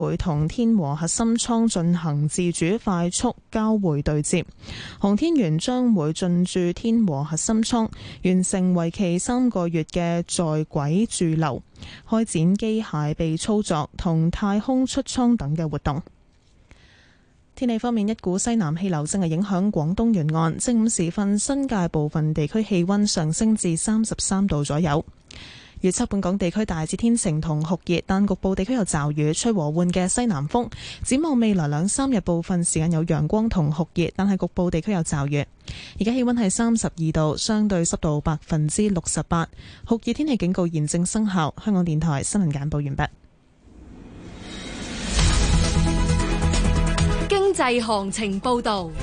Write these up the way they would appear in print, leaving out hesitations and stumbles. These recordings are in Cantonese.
會同天和核心艙進行自主快速交會對接，航天員將會進駐天和核心艙，完成為期3個月嘅在軌駐留，開展機械臂操作同太空出艙等嘅活動。天氣方面，一股西南氣流正係影響廣東沿岸，正午時分新界部分地區氣溫上升至33度左右。預測本港地區大致天晴同酷熱，但局部地區有驟雨，吹和緩嘅西南風。展望未來2-3日，部分時間有陽光同酷熱，但係局部地區有驟雨。而家氣溫係32度，相對濕度68%，酷熱天氣警告現正生效。香港電台新聞簡報完畢。 經濟行情報道。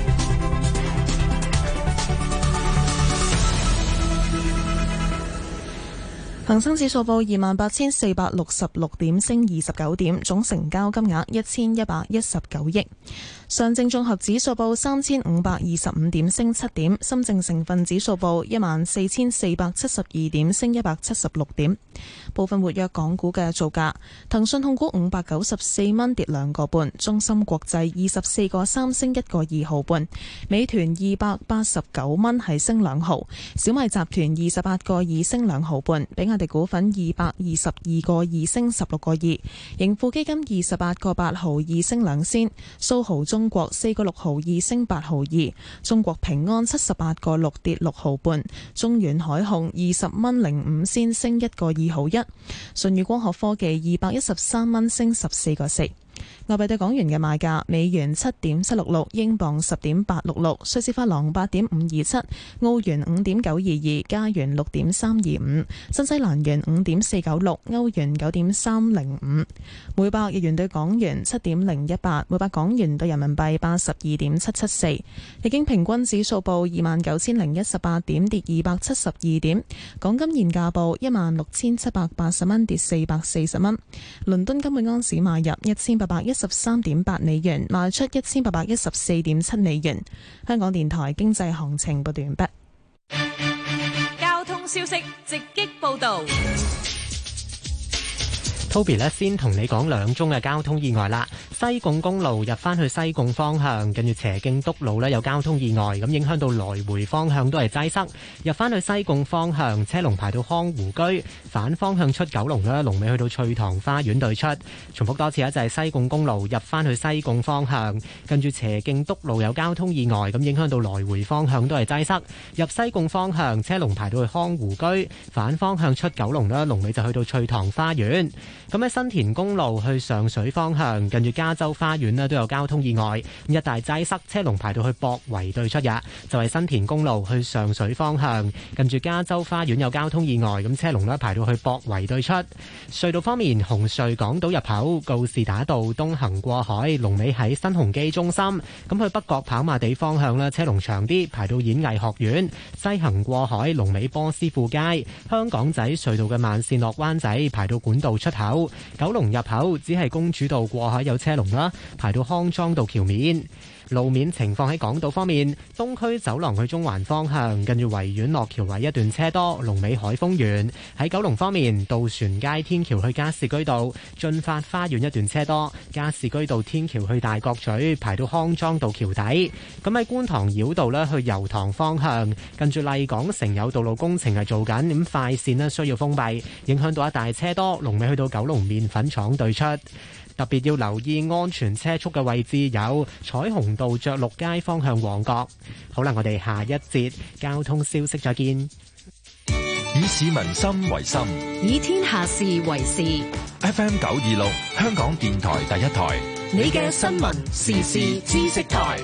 恒生指數報28,466點，升29點，總成交金額1119億。上證綜合指數報3525點，升7點。深證成分指數報14,472點，升176點。部分活躍港股嘅造價：騰訊控股594蚊，跌2個半；中芯國際24個3，升1個2毫半；美團289蚊，係升2毫；小米集團28個2，升2毫半；比亞迪股份222個2，升16個2；盈富基金28個8毫2，升2仙；蘇豪中國4個6毫2，升8毫2；中國平安78個6，跌6毫半；中遠海控20蚊05仙，升1個2毫1；舜宇光學科技213蚊，升14個4。外幣對港元嘅賣價：美元7.766，英鎊10.866，瑞士法郎8.527，澳元5.922，加元6.325，新西蘭元5.496，歐元9.305，每百日元對港元7.018，每百港元對人民幣82.774。日經平均指數報29,018點，跌272點。港金現價報16,780蚊，跌440蚊。倫敦金每安士買入1813.8美元，賣出1814.7美元。香港電台經濟行情報道完畢。 交通消息直擊報道。 Toby 呢先同你講2宗嘅交通意外啦。西貢公路入翻去西貢方向，跟住斜徑篤路呢有交通意外，咁影響到來回方向都係擠塞。入翻去西貢方向，車龍排到康湖居；反方向出九龍呢，龍尾去到翠塘花園對出。重複多次啊，就係西貢公路入翻去西貢方向，跟住斜徑篤路有交通意外，咁影響到來回方向都係擠塞。入西貢方向，車龍排到去康湖居；反方向出九龍呢，龍尾就去到翠塘花園。咁喺新田公路去上水方向，近住加州花園呢都有交通意外，一大擠塞，車龍排到去博圍對出嘅，就係新田公路去上水方向，近住加州花園有交通意外，咁車龍呢排到去博圍對出。隧道方面，紅隧港島入口告士打道東行過海，龍尾喺新鴻基中心；咁去北角跑馬地方向呢，車龍長啲，排到演藝學院；西行過海，龍尾波斯富街。香港仔隧道嘅慢線落灣仔，排到管道出口。九龍入口只係公主道過海有車龍啦，排到康莊道橋面。路面情況喺港島方面，東區走廊去中環方向，近住維園落橋位一段車多，龍尾海峰園。喺九龍方面，渡船街天橋去加士居道、駿發花園一段車多，加士居道天橋去大角咀排到康莊道橋底。咁喺觀塘繞道呢，去油塘方向，近住麗港城有道路工程係做緊，咁快線呢需要封閉，影響到一大車多，龍尾去到九龍麵粉廠對出。特別要留意安全車速嘅位置有彩虹道爵祿街方向旺角。好啦，我哋下一節交通消息再見。 以市民心為心， 以天下事為事。 FM 926，香港電台第一台， 你嘅新聞時事知識台。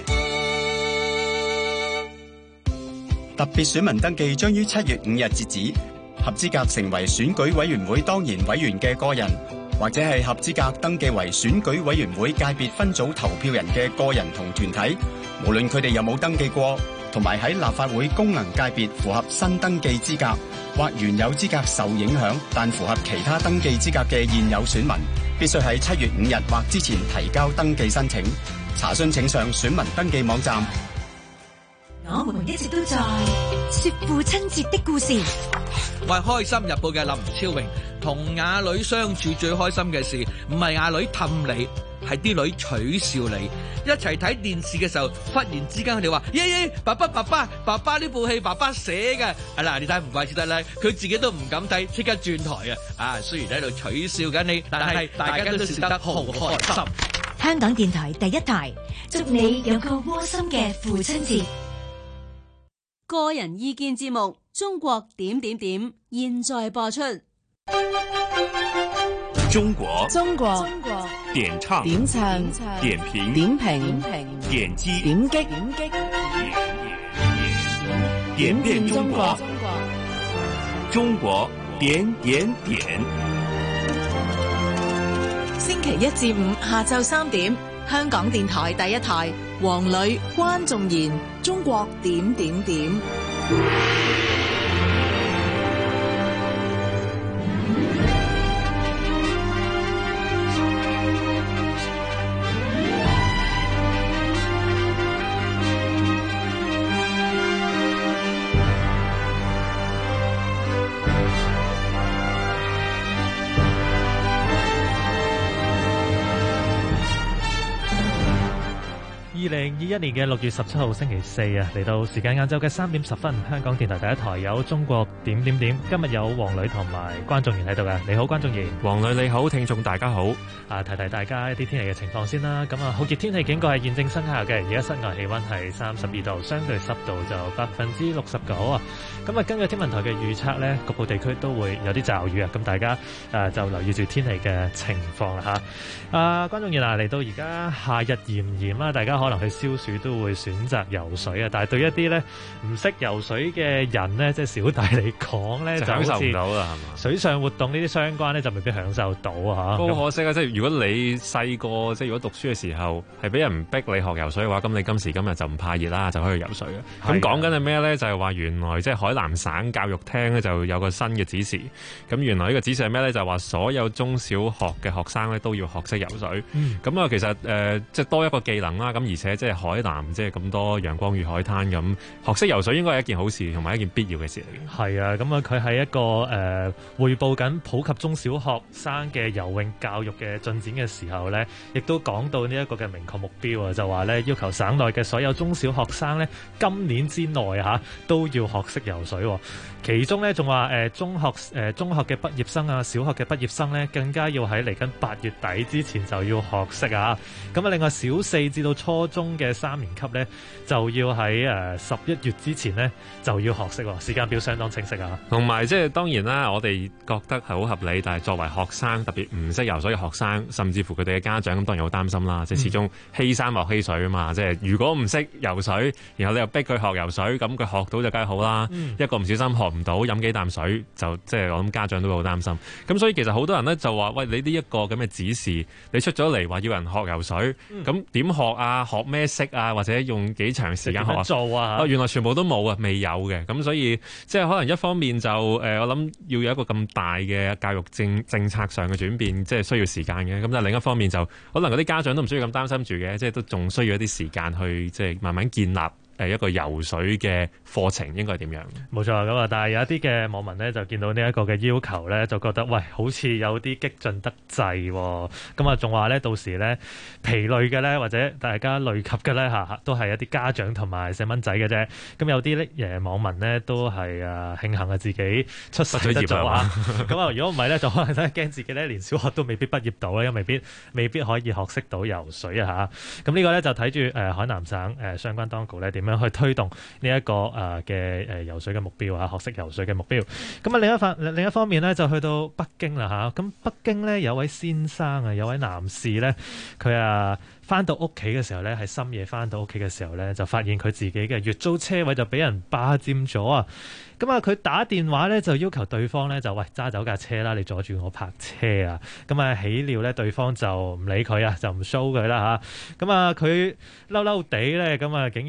特別選民登記將於7月5日截止，合資格成為選舉委員會當然委員嘅個人，或者係合資格登記為選舉委員會界別分組投票人嘅個人同團體，無論佢哋有冇登記過，同埋喺立法會功能界別符合新登記資格，或原有資格受影響但符合其他登記資格嘅現有選民，必須喺7月5日或之前提交登記申請。查詢請上選民登記網站。 我們一直都在說父親節的故事。 我係開心日報嘅林超榮，同阿女相處最開心嘅事，唔係阿女氹你，係啲女取笑你。一齊睇電視嘅時候，忽然之間佢哋話：耶，爸爸呢部戲爸爸寫嘅。嗱，你睇唔怪之得咧，佢自己都唔敢睇，即刻轉台啊！雖然喺度取笑緊你，但係大家都笑得好開心。 香港電台第一台，祝你有個窩心嘅父親節。 個人意見節目《中國點點點》現在播出。 中國點唱點評點擊點變中國，中國點點點。 星期一至五下晝3點，香港電台第一台，黃磊、關仲賢，中國點點點。 2021年嘅6月17號星期四啊，嚟到時間晏晝嘅3點10分，香港電台第一台有中國點點點。今日有黃磊同埋關仲賢喺度嘅，你好關仲賢。 黃磊你好，聽眾大家好。 提提大家一啲天氣嘅情況先啦。咁酷熱天氣警告係現正生效嘅，而家室外氣溫係32度，相對濕度就69%啊。咁根據天文台嘅預測呢，局部地區都會有啲驟雨啊。咁大家就留意住天氣嘅情況啦嚇。關仲賢嚟到而家夏日炎炎啦，大家可能去消暑都會選擇游水啊，但係對一啲咧唔識游水嘅人咧，即係小弟嚟講咧，就享受唔到啦，係嘛？ 水上活動呢啲相關咧，就未必享受到啊！ 好可惜啊！即係如果你細個，即係如果讀書嘅時候係俾人逼你學游水嘅話，咁你今時今日就唔怕熱啦，就可以游水嘅。咁講緊係咩咧？就係話原來即係海南省教育廳咧就有個新嘅指示。咁原來呢個指示係咩咧？就係話所有中小學嘅學生咧都要學識游水。咁啊，其實即係多一個技能啦。咁而且即係海南即係咁多陽光與海灘咁，學識游水應該係一件好事，同埋一件必要嘅事嚟嘅。 係啊，咁佢係一個匯報緊普及中小學生嘅游泳教育嘅進展嘅時候咧，亦都講到呢一個嘅明確目標啊，就話咧要求省內嘅所有中小學生咧今年之內都要學識游水。其中咧仲話中學嘅畢業生啊，小學嘅畢業生咧更加要喺嚟緊8月底之前就要學識啊。咁另外小4至到初中嘅3年級咧就要喺11月之前咧就要學識，時間表相當清晰啊。 同埋即係當然啦，我哋覺得係好合理，但係作為學生，特別唔識游水嘅學生，甚至乎佢哋嘅家長咁，當然好擔心啦。即係始終欺山莫欺水啊嘛。即係如果唔識游水，然後你又逼佢學游水，咁佢學到就梗係好啦。一個唔小心學唔到，飲幾啖水就即係我諗家長都會好擔心。咁所以其實好多人咧就話：喂，你呢一個咁嘅指示，你出咗嚟話要人學游水，咁點學啊？學咩識啊？或者用幾長時間學做啊？ 原來全部都冇啊，未有嘅。咁所以即係可能一方面就我諗要有一個咁大嘅教育政策上嘅轉變，即係需要時間嘅。咁但係另一方面就可能嗰啲家長都唔需要咁擔心住嘅，即係都仲需要一啲時間去即係慢慢建立一個游水嘅課程應該係點樣？冇錯咁啊！但係有一啲嘅網民咧就見到呢一個嘅要求咧，就覺得喂，好似有啲激進得滯喎。咁啊，仲話咧到時咧疲累嘅咧，或者大家累及嘅咧都係一啲家長同埋細蚊仔嘅啫。咁有啲咧網民咧都係慶幸自己出世得早啊。咁啊，如果唔係咧，就可能真係驚自己咧連小學都未必畢業到咧，因為未必可以學識到游水啊嚇。咁呢個咧就睇住海南省相關當局咧點樣去推動呢一個嘅游水嘅目標啊，學識游水嘅目標。咁啊另一方面咧就去到北京啦嚇。咁北京咧有位先生啊，有位男士咧，佢翻到屋企嘅時候咧，係深夜翻到屋企嘅時候咧，就發現佢自己嘅月租車位就俾人霸佔咗啊！咁佢打電話咧就要求對方咧就喂，揸走架車啦，你阻住我泊車啊！咁起料咧對方就唔理佢啊，就唔 show 佢啦嚇。咁佢嬲嬲地咧，咁竟然咧就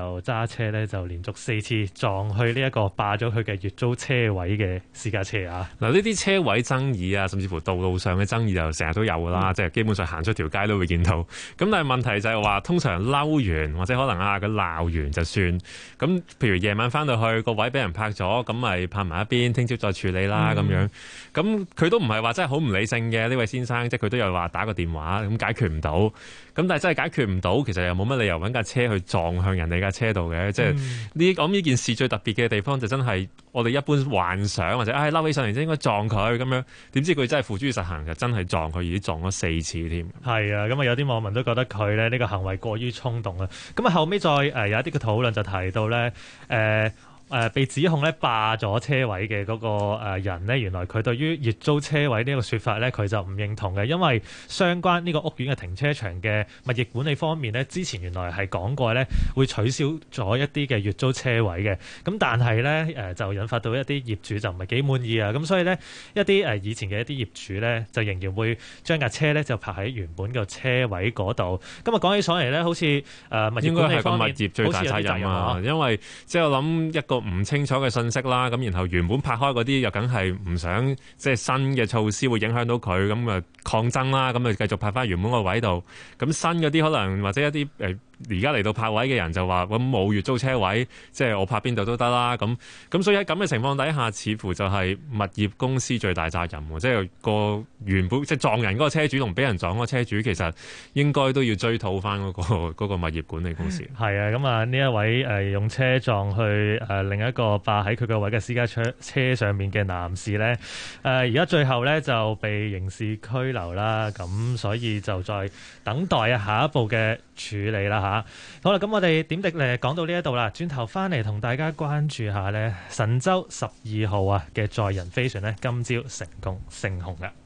就揸車咧就連續4次撞去呢一個霸咗佢嘅月租車位嘅私家車啊！ 嗱，呢啲車位爭議啊，甚至乎道路上嘅爭議就成日都有㗎啦，即係基本上行出條街都會見到。咁但係問題就係話，通常嬲完或者可能佢鬧完就算。咁譬如夜晚翻到去個位俾人拍咗，咁咪拍埋一邊，聽朝再處理啦咁樣。咁佢都唔係話真係好唔理性嘅呢位先生，即係佢都有話打個電話咁解決唔到。咁但係真係解決唔到，其實又冇乜理由揾架車去撞向人哋架車度嘅。即係我諗呢件事最特別嘅地方就真係我哋一般幻想或者嬲起上嚟就應該撞佢咁樣，點知佢真係付諸實行，就真係撞佢，已經撞咗4次添。 係啊，咁啊有啲網民都覺得佢咧呢個行為過於衝動啊。咁啊後尾再有一啲嘅討論就提到咧被指控咧霸咗車位嘅嗰個人呢，原來佢對於月租車位呢個說法呢，佢就唔認同嘅，因為相關呢個屋苑嘅停車場嘅物業管理方面呢，之前原來係講過呢會取消咗一啲嘅月租車位嘅，咁但係呢，就引發到一啲業主就唔係幾滿意啊，咁所以呢，一啲以前嘅一啲業主呢，就仍然會將架車呢就泊喺原本個車位嗰度。咁啊講起上嚟呢，好似物業管理方面應該係個物業最大責任啊，因為即係我諗一個唔清楚嘅信息啦，咁然後原本拍開嗰啲又梗係唔想即係新嘅措施會影響到佢，咁啊抗爭啦，咁啊繼續拍翻原本個位度，咁新嗰啲可能或者一啲而家嚟到泊位嘅人就話咁冇月租車位，即係我泊邊度都得啦。咁所以喺咁嘅情況底下，似乎就係物業公司最大責任喎。即係個原本即係撞人嗰個車主同俾人撞嗰個車主，其實應該都要追討翻嗰個物業管理公司。 係啊，咁啊呢一位用車撞去另一個霸喺佢個位嘅私家車上面嘅男士呢，而家最後呢就被刑事拘留啦。咁所以就再等待下一步嘅處理啦。好啦，咁我哋點滴講到呢一度啦，轉頭翻嚟同大家關注下呢神舟12號嘅載人飛船呢，今朝成功升空嘅。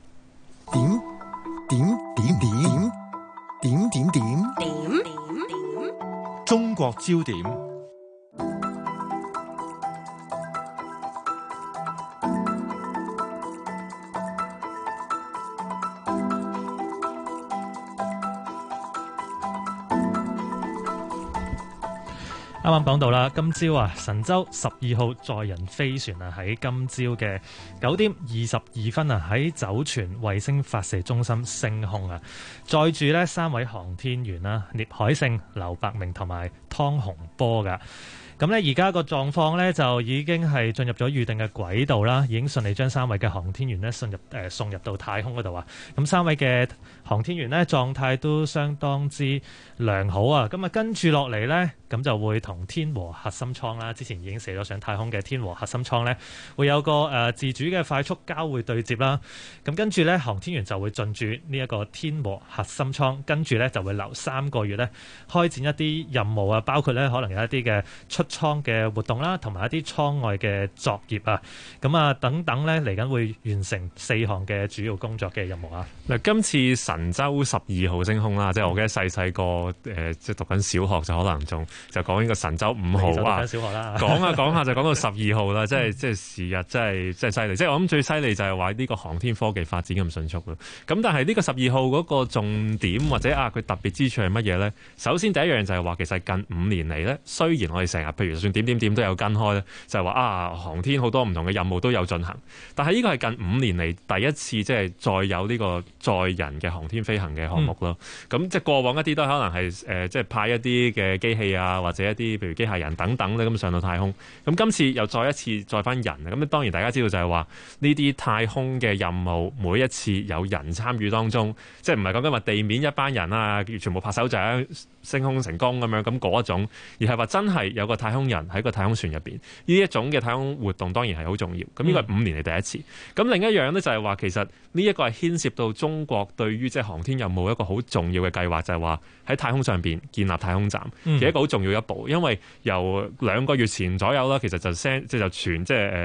點中國焦點。 啱啱講到啦，今朝神舟12號載人飛船喺今朝嘅9點22分喺酒泉衛星發射中心升空載住呢3位航天員聶海勝、劉伯明同埋湯洪波噶。咁呢而家個狀況呢，就已經係進入咗預定嘅軌道啦，已經順利將3位嘅航天員呢送入到太空嗰度咁3位嘅航天員呢狀態都相當之良好咁跟住落嚟呢，咁就會同天和核心艙啦，之前已經射咗上太空嘅天和核心艙呢，會有個自主嘅快速交會對接啦。咁跟住呢，航天員就會進駐呢一個天和核心艙，跟住呢就會留3個月呢，開展一啲任務包括呢可能有一啲嘅出艙嘅活動啦，同埋一啲艙外嘅作業咁等等呢，嚟緊會完成4項嘅主要工作嘅任務嗱，今次神舟12號升空啦，即係我記得細個即係讀緊小學就可能就講呢個神舟5號讀緊小學啦， 講下就講到12號啦，即係時日真係犀利。即係我諗最犀利就係話呢個航天科技發展咁迅速咯。咁但係呢個12號嗰個重點或者佢特別之處係乜嘢咧？首先第一樣就係話其實近5年嚟咧，雖然我哋成日譬如就算點都有跟開咧，就係話航天好多唔同嘅任務都有進行，但係呢個係近5年嚟第一次即係再有呢個載人嘅航天飛行嘅項目咯。咁即係過往一啲都可能係即係派一啲嘅機器或者一啲譬如機械人等等咧，咁上到太空。咁今次又再一次載翻人，咁當然大家知道就係話呢啲太空嘅任務每一次有人參與當中，即係唔係講緊話地面一班人全部拍手掌升空成功咁樣咁嗰一種，而係話真係有個太空人喺個太空船入邊，呢一種嘅太空活動當然係好重要。咁呢個係5年嚟第一次。咁另一樣呢，就係話其實呢一個係牽涉到中國對於即係航天任務一個好重要嘅計劃，就係話喺太空上邊建立太空站，其實一個好重要一步。因為由2個月前左右啦，其實就傳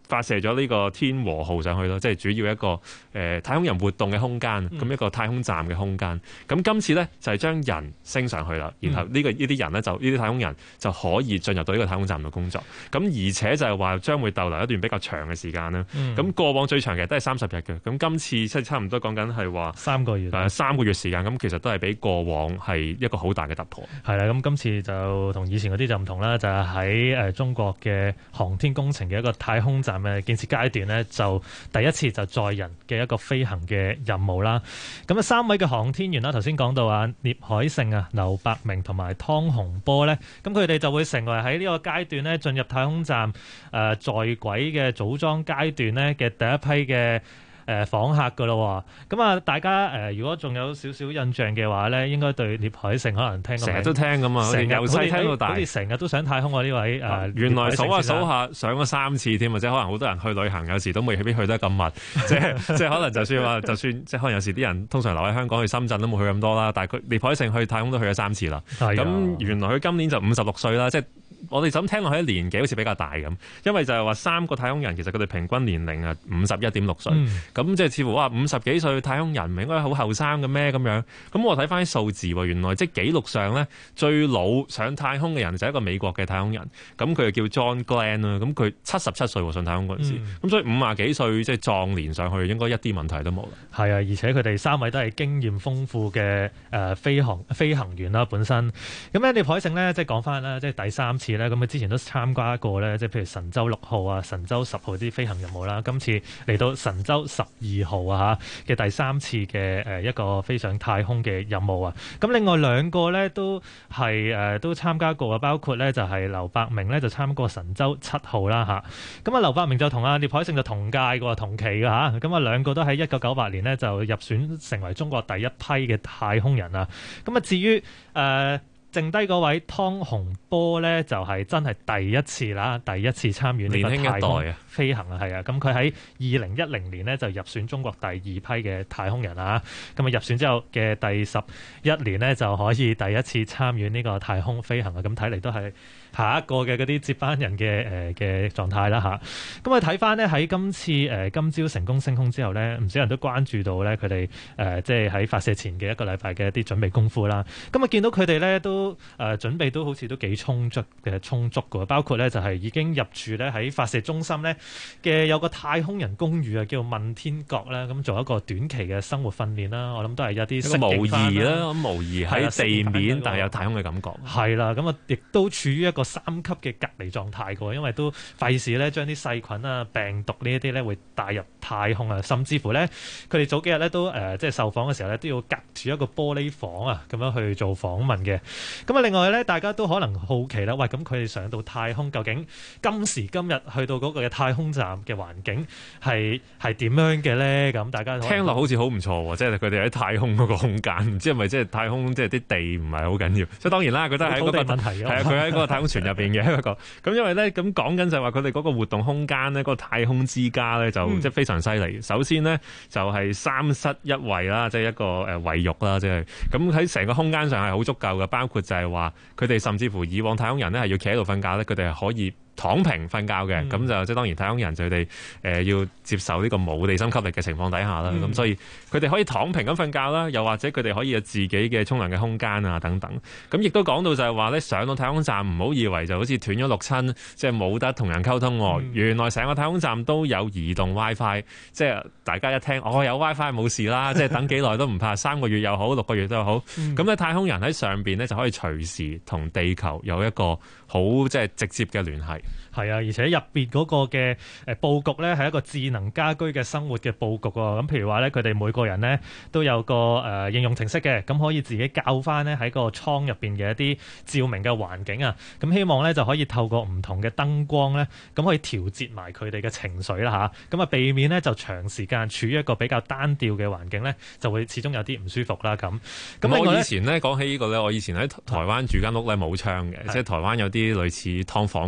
發射咗呢個天和號上去咯，即係主要一個太空人活動嘅空間，咁一個太空站嘅空間。咁今次呢，就係將人升上去啦，然後呢啲人呢，就呢啲太空人就可以進入到呢個太空站度工作。咁而且就係話將會逗留一段比較長嘅時間啦。咁過往最長嘅都係30日嘅，咁今次即係差唔多講緊係話 3個月 ，3個月時間。咁其實都係比過往係一個好大嘅突破。 係啦，咁今次就同以前嗰啲就唔同啦，就係喺中國嘅航天工程嘅一個太空站嘅建設階段呢，就第一次就載人嘅一個飛行嘅任務啦。咁啊，3位嘅航天員啦，頭先講到啊，聶海勝啊、劉伯明同埋湯洪波呢，咁佢哋就會成為喺呢個階段呢進入太空站在軌嘅組裝階段呢嘅第一批嘅訪客噶咯。咁啊，大家如果仲有少少印象嘅話咧，應該對聶海勝可能聽過， 成日都聽噶嘛，由細聽到大， 好似成日都上太空啊！呢位原來數下上咗3次添，或者可能好多人去旅行，有時都未必去得咁密，即係可能就算即係可能有時啲人通常留喺香港去深圳都冇去咁多啦，但係聶海勝去太空都去咗3次啦。咁原來佢今年就56歲啦，即係。我哋咁聽落去年紀好似比較大咁，因為就係話3個太空人其實佢哋平均年齡啊51.6歲，咁即係似乎話50幾歲太空人唔應該好後生嘅咩咁樣？咁我睇翻啲數字喎，原來即係紀錄上咧最老上太空嘅人就係一個美國嘅太空人，咁佢就叫 John Glenn 啦，咁佢77歲上太空嗰陣時，咁所以50幾歲即係壯年上去應該一啲問題都冇啦。 係啊，而且佢哋3位都係經驗豐富嘅飛行員啦，本身咁咧聶海勝咧即係講翻啦，即係第3次。咁佢之前都參加過咧，即係譬如神舟6號啊、神舟10號啲飛行任務啦。今次嚟到神舟12號啊嘅第3次嘅一個飛上太空嘅任務啊。咁另外2個咧都係都參加過啊，包括咧就係劉伯明咧就參加過神舟7號啦嚇。咁啊劉伯明就同阿聶海勝就同屆嘅同期嘅嚇。咁啊2個都喺1998年呢就入選成為中國第一批嘅太空人啊。咁啊至於剩低嗰位湯洪波咧，就係真係第一次啦，第一次參與呢個太空飛行啊，係啊，咁佢喺2010年呢就入選中國第2批嘅太空人啊，咁啊入選之後嘅第11年呢就可以第一次參與呢個太空飛行啊，咁睇嚟都係下一個嘅嗰啲接班人嘅狀態啦嚇。咁啊睇翻呢，喺今次今朝成功升空之後呢，唔少人都關注到呢佢哋即係喺發射前嘅1個禮拜嘅一啲準備功夫啦。咁啊見到佢哋呢都準備都好似都幾充足嘅，包括咧就係已經入住咧喺發射中心咧嘅有個太空人公寓啊，叫問天閣啦，咁做一個短期嘅生活訓練啦。我諗都係有啲適應翻啦。模擬啦，咁模擬喺地面，但係有太空嘅感覺。係啦，咁啊亦都處於一個3級嘅隔離狀態嘅，因為都費事咧將啲細菌啊、病毒呢一啲咧會帶入太空啊，甚至乎咧佢哋早幾日咧都即係受訪嘅時候咧都要隔住一個玻璃房啊，咁樣去做訪問嘅。咁啊，另外咧，大家都可能好奇啦，喂，咁佢哋上到太空，究竟今時今日去到嗰個嘅太空站嘅環境係點樣嘅咧？咁大家聽落好似好唔錯喎，即係佢哋喺太空嗰個空間，唔知係咪即係太空即係啲地唔係好緊要？即係當然啦，佢都係喺嗰個問題，係啊，佢喺嗰個太空船入邊嘅一個。咁因為咧，咁講緊就係話佢哋嗰個活動空間咧，嗰個太空之家咧就即係非常犀利。首先呢，就係3室1衛啦，即係一個衛浴啦，即係咁喺成個空間上係好足夠嘅，包括就係話佢哋甚至乎以往太空人咧係要企喺度瞓覺咧，佢哋係可以躺平瞓覺嘅，咁就即係當然太空人就佢哋要接受呢個冇地心吸力嘅情況底下啦，咁所以佢哋可以躺平咁瞓覺啦，又或者佢哋可以有自己嘅沖涼嘅空間啊等等。咁亦都講到就係話咧，上到太空站唔好以為就好似斷咗六親，即係冇得同人溝通。原來成個太空站都有移動 WiFi， 即係大家一聽有 WiFi 冇事啦，即係等幾耐都唔怕，3個月又好，6個月都好。咁咧太空人喺上邊咧就可以隨時同地球有一個好即係直接嘅聯繫。 係啊，而且入邊嗰個嘅佈局咧係一個智能家居嘅生活嘅佈局喎。咁譬如話咧，佢哋每個人咧都有個應用程式嘅，咁可以自己校翻咧喺個倉入邊嘅一啲照明嘅環境啊。咁希望咧就可以透過唔同嘅燈光咧，咁可以調節埋佢哋嘅情緒啦嚇。咁啊避免咧就長時間處於一個比較單調嘅環境咧，就會始終有啲唔舒服啦咁。咁我以前咧講起呢個咧，我以前喺台灣住間屋咧冇窗嘅，即係台灣有啲類似劏房咁啦。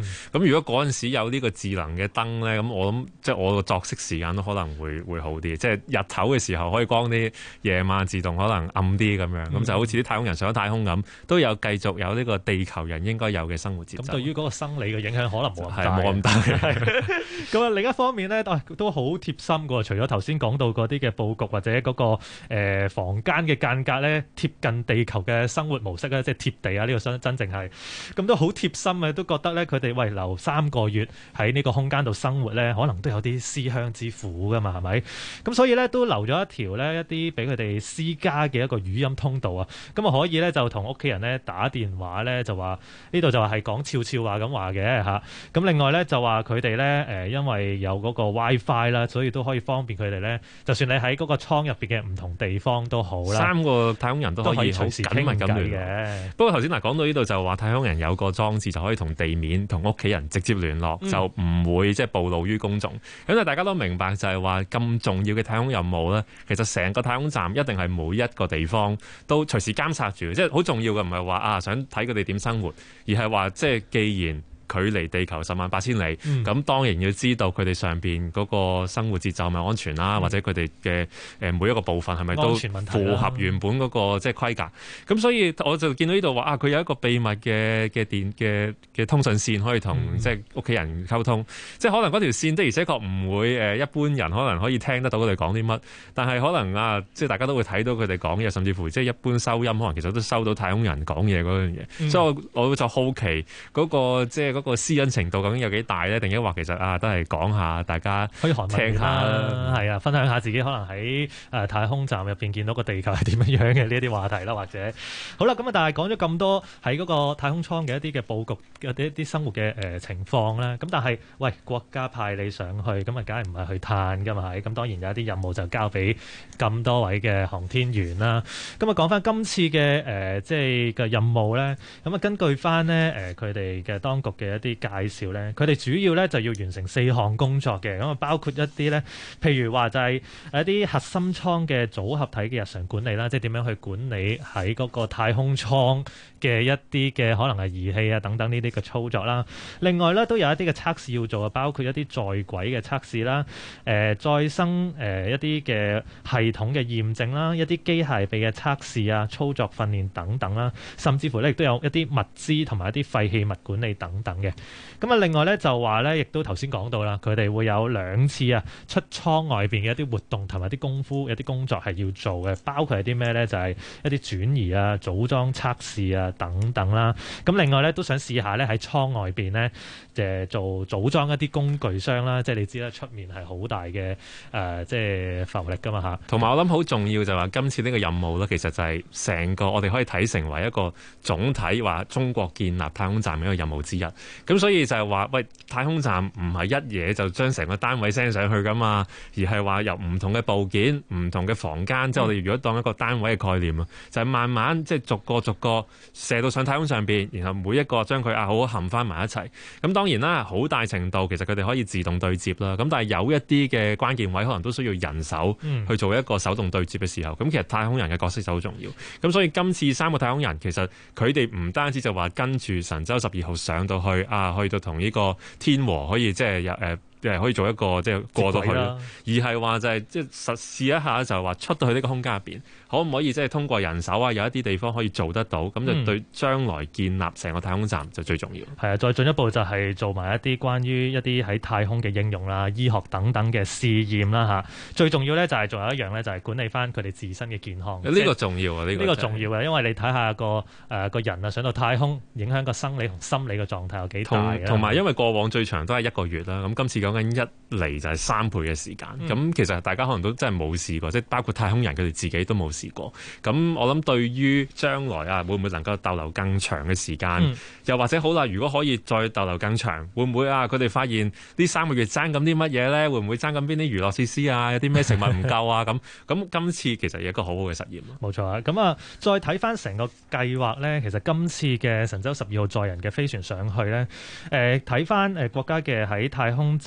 咁如果嗰陣時有呢個智能嘅燈咧，咁我諗即係我個作息時間都可能會好啲。即係日頭嘅時候可以光啲，夜晚自動可能暗啲咁樣。咁就好似啲太空人上咗太空咁，都有繼續有呢個地球人應該有嘅生活節奏。 咁對於嗰個生理嘅影響可能冇咁大。 冇咁大。 咁啊，另一方面咧，都好貼心㗎。除咗頭先講到嗰啲嘅佈局或者嗰個房間嘅間隔咧，貼近地球嘅生活模式咧，即係貼地啊！呢個真正係咁都好貼心嘅，都覺得咧佢哋留3個月喺呢個空間度生活咧，可能都有啲思鄉之苦㗎嘛，係咪？咁所以咧都留咗一條咧一啲俾佢哋私家嘅一個語音通道啊，咁啊可以咧就同屋企人咧打電話咧就話呢度就係講悄悄話咁話嘅嚇。咁另外咧就話佢哋咧因為有嗰個 WiFi 啦，所以都可以方便佢哋咧，就算你喺嗰個倉入邊嘅唔同地方都好啦。3個太空人都可以隨時緊密咁聯嘅。不過頭先講到呢度就話太空人有個裝置就可以同地面同屋企人直接聯絡，就唔會即係暴露於公眾。咁大家都明白就係話咁重要嘅太空任務咧，其實成個太空站一定係每一個地方都隨時監察住，即係好重要嘅，唔係話想睇佢哋點生活，而係話即係既然距離地球108000里，咁當然要知道佢哋上邊嗰個生活節奏係咪安全啦，或者佢哋嘅每一個部分係咪都符合原本嗰個即係規格。咁所以我就見到呢度話佢有一個秘密嘅電嘅通訊線可以同即係屋企人溝通，即係可能嗰條線的而且確唔會一般人可能可以聽得到佢哋講啲乜，但係可能即係大家都會睇到佢哋講嘢，甚至乎即係一般收音可能其實都收到太空人講嘢嗰樣嘢。所以我就好奇嗰個即係嗰個私隱程度究竟有幾大咧？定係話其實都係講下，大家可以聽下啦， 係啊，分享下自己可能喺太空站入邊見到個地球係點樣嘅呢啲話題啦，或者好啦，咁啊，但係講咗咁多喺嗰個太空艙嘅一啲嘅佈局、一啲生活嘅情況咧，咁但係喂，國家派你上去，咁啊，梗係唔係去嘆㗎嘛？係咁，當然有一啲任務就交俾咁多位嘅航天員啦。咁啊，講翻今次嘅即係嘅任務咧，咁啊，根據翻咧佢哋嘅當局嘅一啲介紹咧，佢哋主要咧就要完成4項工作嘅，咁啊包括一啲咧，譬如話就係一啲核心艙嘅組合體嘅日常管理啦，即係點樣去管理喺嗰個太空艙嘅一啲嘅可能係儀器啊等等呢啲嘅操作啦。另外咧都有一啲嘅測試要做啊，包括一啲在軌嘅測試啦，再生一啲嘅系統嘅驗證啦，一啲機械臂嘅測試啊、操作訓練等等啦，甚至乎咧亦都有一啲物資同埋一啲廢棄物管理等等嘅。咁啊，另外咧就話咧，亦都頭先講到啦，佢哋會有2次出艙外邊嘅一啲活動同埋啲功夫、一啲工作係要做嘅，包括係啲咩咧？就係一啲轉移啊、組裝測試啊等等啦。咁另外咧都想試下咧喺艙外邊咧，做組裝一啲工具箱啦。即係你知啦，出面係好大嘅即係浮力噶嘛嚇。 同埋我諗好重要就係話今次呢個任務咧，其實就係成個我哋可以睇成為一個總體話中國建立太空站嘅一個任務之一。咁所以就係話，喂，太空站唔係一嘢就將成個單位 send 上去噶嘛，而係話由唔同嘅部件、唔同嘅房間，即係我哋如果當一個單位嘅概念啊，就係慢慢即係逐個逐個射到上太空上邊，然後每一個將佢好好冚翻埋一齊。咁當然啦，好大程度其實佢哋可以自動對接啦。咁但係有一啲嘅關鍵位可能都需要人手去做一個手動對接嘅時候，咁其實太空人嘅角色就好重要。咁所以今次3個太空人其實佢哋唔單止就話跟住神舟12號上到去到同呢個天和可以即係可以做一個即係過到去，而係話就係即係實試一下，就係話出到去呢個空間入邊，可唔可以即係通過人手有一啲地方可以做得到，咁就對將來建立成個太空站就最重要。 係啊，再進一步就係做埋一啲關於一啲喺太空嘅應用啦、醫學等等嘅試驗啦嚇。最重要咧就係仲有一樣咧，就係管理翻佢哋自身嘅健康。 呢個重要啊！呢個重要嘅，因為你睇下個人上到太空，影響個生理同心理嘅狀態有幾大。 同埋因為過往最長都係1個月啦，咁今次講緊一嚟就係3倍嘅時間。咁其實大家可能都真係冇試過，即係包括太空人佢哋自己都冇試過。咁我諗對於將來會唔會能夠逗留更長嘅時間？又或者好啦，如果可以再逗留更長，會唔會佢哋發現呢3個月爭緊啲乜嘢咧？會唔會爭緊邊啲娛樂設施啊？有啲咩食物唔夠啊？咁今次其實有一個好好嘅實驗。 冇錯啊！咁再睇翻成個計劃咧，其實今次嘅神舟12號載人嘅飛船上去咧，睇翻國家嘅喺太空站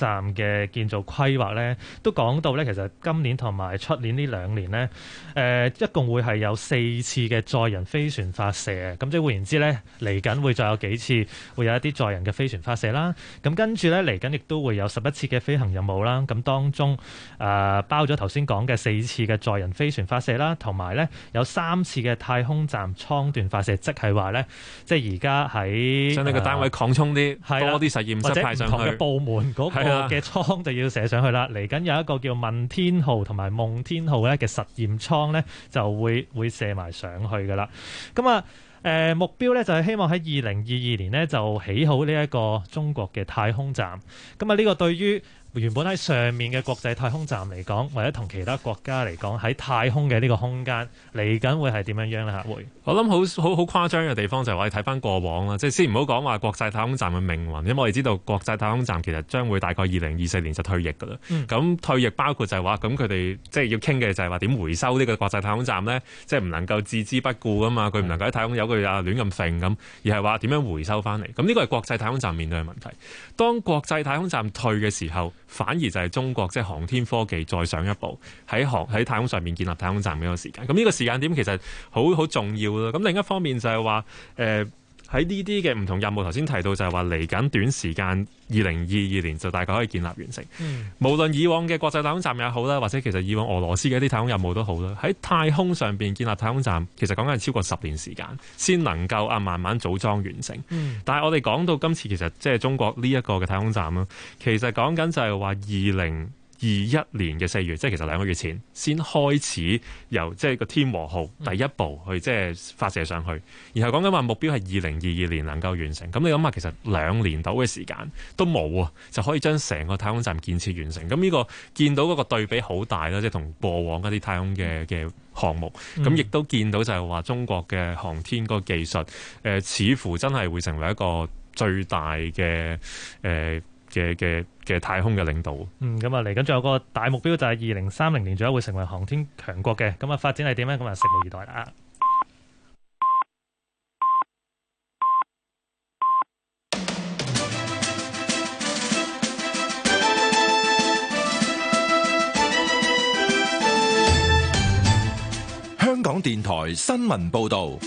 站嘅建造規劃呢，都講到呢，其實今年同埋出年呢2年呢，一共會係有4次嘅載人飛船發射。咁即係換言之呢，嚟緊會再有幾次會有一啲載人嘅飛船發射啦。咁跟住呢，嚟緊亦都會有11次嘅飛行任務啦。咁當中包咗頭先講嘅4次嘅載人飛船發射啦，同埋呢有3次嘅太空站艙段發射，即係話呢，即係而家喺將呢個單位擴充啲，多啲實驗室派上去， 或者唔同嘅部門嗰個嘅艙就要射上去啦。嚟緊有一個叫問天號同埋夢天號咧嘅實驗艙咧，就會射埋上去噶啦。咁啊目標咧就係希望喺2022年呢就起好呢一個中國嘅太空站。咁啊呢個對於原本喺上面嘅國際太空站嚟講，或者同其他國家嚟講喺太空嘅呢個空間嚟緊會係點樣樣咧？會我諗好誇張嘅地方就係我哋睇翻過往啦，即係先唔好講話國際太空站嘅命運，因為我哋知道國際太空站其實將會大概2024年就退役噶啦。咁退役包括就係話咁佢哋即係要傾嘅就係話點回收呢個國際太空站呢？即係唔能夠置之不顧啊嘛，佢唔能夠喺太空有佢亂咁揈咁，而係話點樣回收翻嚟？咁呢個係國際太空站面對嘅問題。當國際太空站退嘅時候，反而就係中國即係航天科技再上一步喺太空上面建立太空站嘅一個時間。咁呢個時間點其實好重要啦。咁另一方面就係話喺呢啲嘅唔同任務，頭先提到就係話嚟緊短時間2022年就大概可以建立完成。無論以往嘅國際太空站也好啦，或者其實以往俄羅斯嘅一啲太空任務都好啦，喺太空上邊建立太空站，其實講緊係超過10年時間先能夠慢慢組裝完成。但係我哋講到今次其實即係中國呢一個嘅太空站啦，其實講緊就係話2021年嘅4月，即係其實2個月前先開始由即係個天和號第一步去即係發射上去，然後講緊話目標係2022年能夠完成。咁你諗下，其實2年到嘅時間都冇啊，就可以將成個太空站建設完成。咁呢個見到嗰個對比好大啦，即係同過往一啲太空嘅項目。咁亦都見到就係話中國嘅航天嗰個技術，似乎真係會成為一個最大嘅太空嘅領導。 咁啊嚟緊仲有個大目標就係2030年左右會成為航天強國嘅。咁啊發展係點呢？咁啊拭目以待啦。 香港電台新聞報導。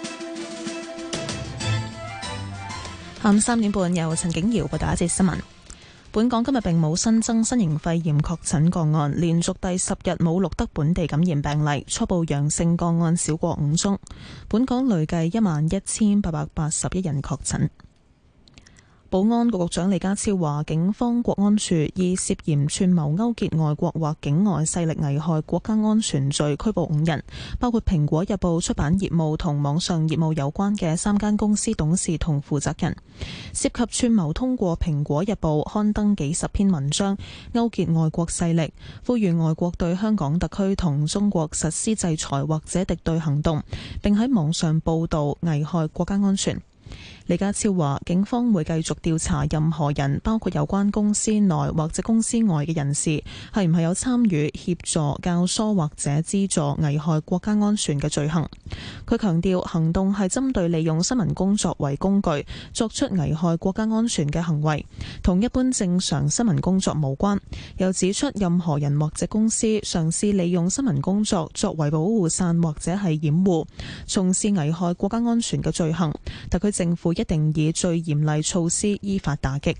下午3點半由陳景瑤報道一節新聞。本港今日並冇新增新型肺炎確診個案，連續第10日冇錄得本地感染病例，初步陽性個案少過5宗。本港累計11,881人確診。保安局局長李家超話，警方國安處以涉嫌串謀勾結外國或境外勢力危害國家安全罪拘捕5人，包括蘋果日報出版業務同網上業務有關嘅3間公司董事同負責人，涉及串謀通過蘋果日報刊登幾十篇文章，勾結外國勢力，呼籲外國對香港特區同中國實施制裁或者敵對行動，並喺網上報導危害國家安全。李家超話，警方會繼續調查任何人，包括有關公司內或者公司外嘅人士，係唔係有參與、協助、教唆或者資助危害國家安全嘅罪行。佢強調，行動係針對利用新聞工作為工具，作出危害國家安全嘅行為，同一般正常新聞工作無關。又指出，任何人或者公司嘗試利用新聞工作作為保護傘或者係掩護，從事危害國家安全嘅罪行，特區政府一定以最嚴厲措施依法打擊。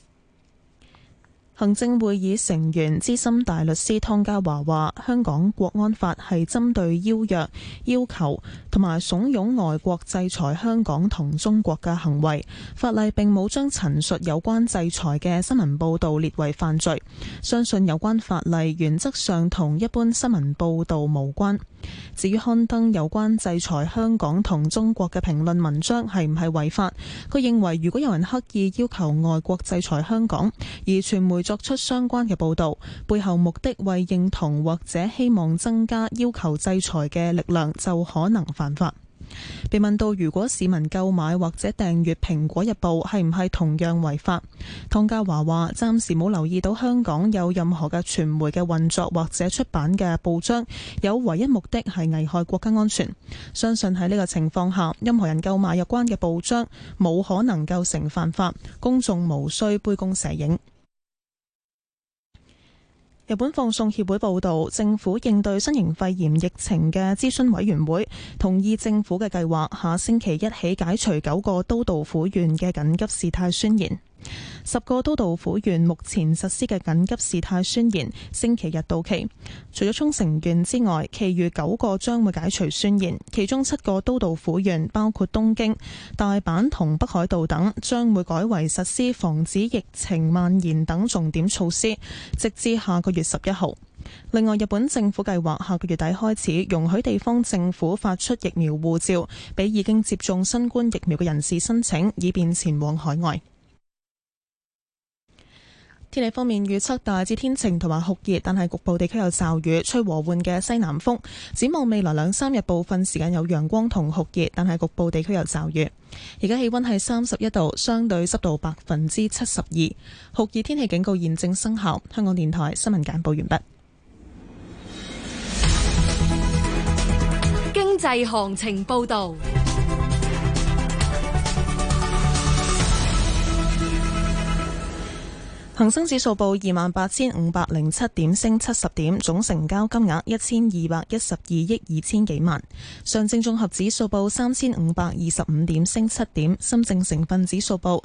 行政會議成員資深大律師湯家驊話，香港國安法係針對邀約、要求同埋慫恿外國制裁香港同中國嘅行為，法例並冇將陳述有關制裁嘅新聞報導列為犯罪，相信有關法例原則上同一般新聞報導無關。至於刊登有關制裁香港同中國嘅評論文章係唔係違法，佢認為如果有人刻意要求外國制裁香港，而傳媒作出相關嘅報導，背後目的為認同或者希望增加要求制裁嘅力量，就可能犯法。被問到如果市民購買或者訂閱《蘋果日報》係唔係同樣違法，湯家驊話暫時冇留意到香港有任何嘅傳媒嘅運作或者出版嘅報章有唯一目的係危害國家安全。相信喺呢個情況下，任何人購買有關嘅報章冇可能構成犯法，公眾無需杯弓蛇影。 日本放送協會報導，政府應對新型肺炎疫情嘅諮詢委員會同意政府嘅計劃，下星期一起解除9個都道府縣嘅緊急事態宣言。10個都道府縣目前實施嘅緊急事態宣言星期日到期，除咗沖繩縣之外，其餘9個將會解除宣言，其中7個都道府縣包括東京、大阪同北海道等，將會改為實施防止疫情蔓延等重點措施，直至下個月11號。另外，日本政府計劃下個月底開始容許地方政府發出疫苗護照，俾已經接種新冠疫苗嘅人士申請，以便前往海外。天氣方面預測大致天晴同埋酷熱，但係局部地區有驟雨，吹和緩嘅西南風。展望未來2-3日，部分時間有陽光同酷熱，但係局部地區有驟雨。而家氣溫係31度，相對濕度72%，酷熱天氣警告現正生效。香港電台新聞簡報完畢。 經濟行情報道。 恒生指數報28,507點，升70點，總成交金額1212億2千幾萬。上證綜合指數報3,525點，升7點。深證成分指數報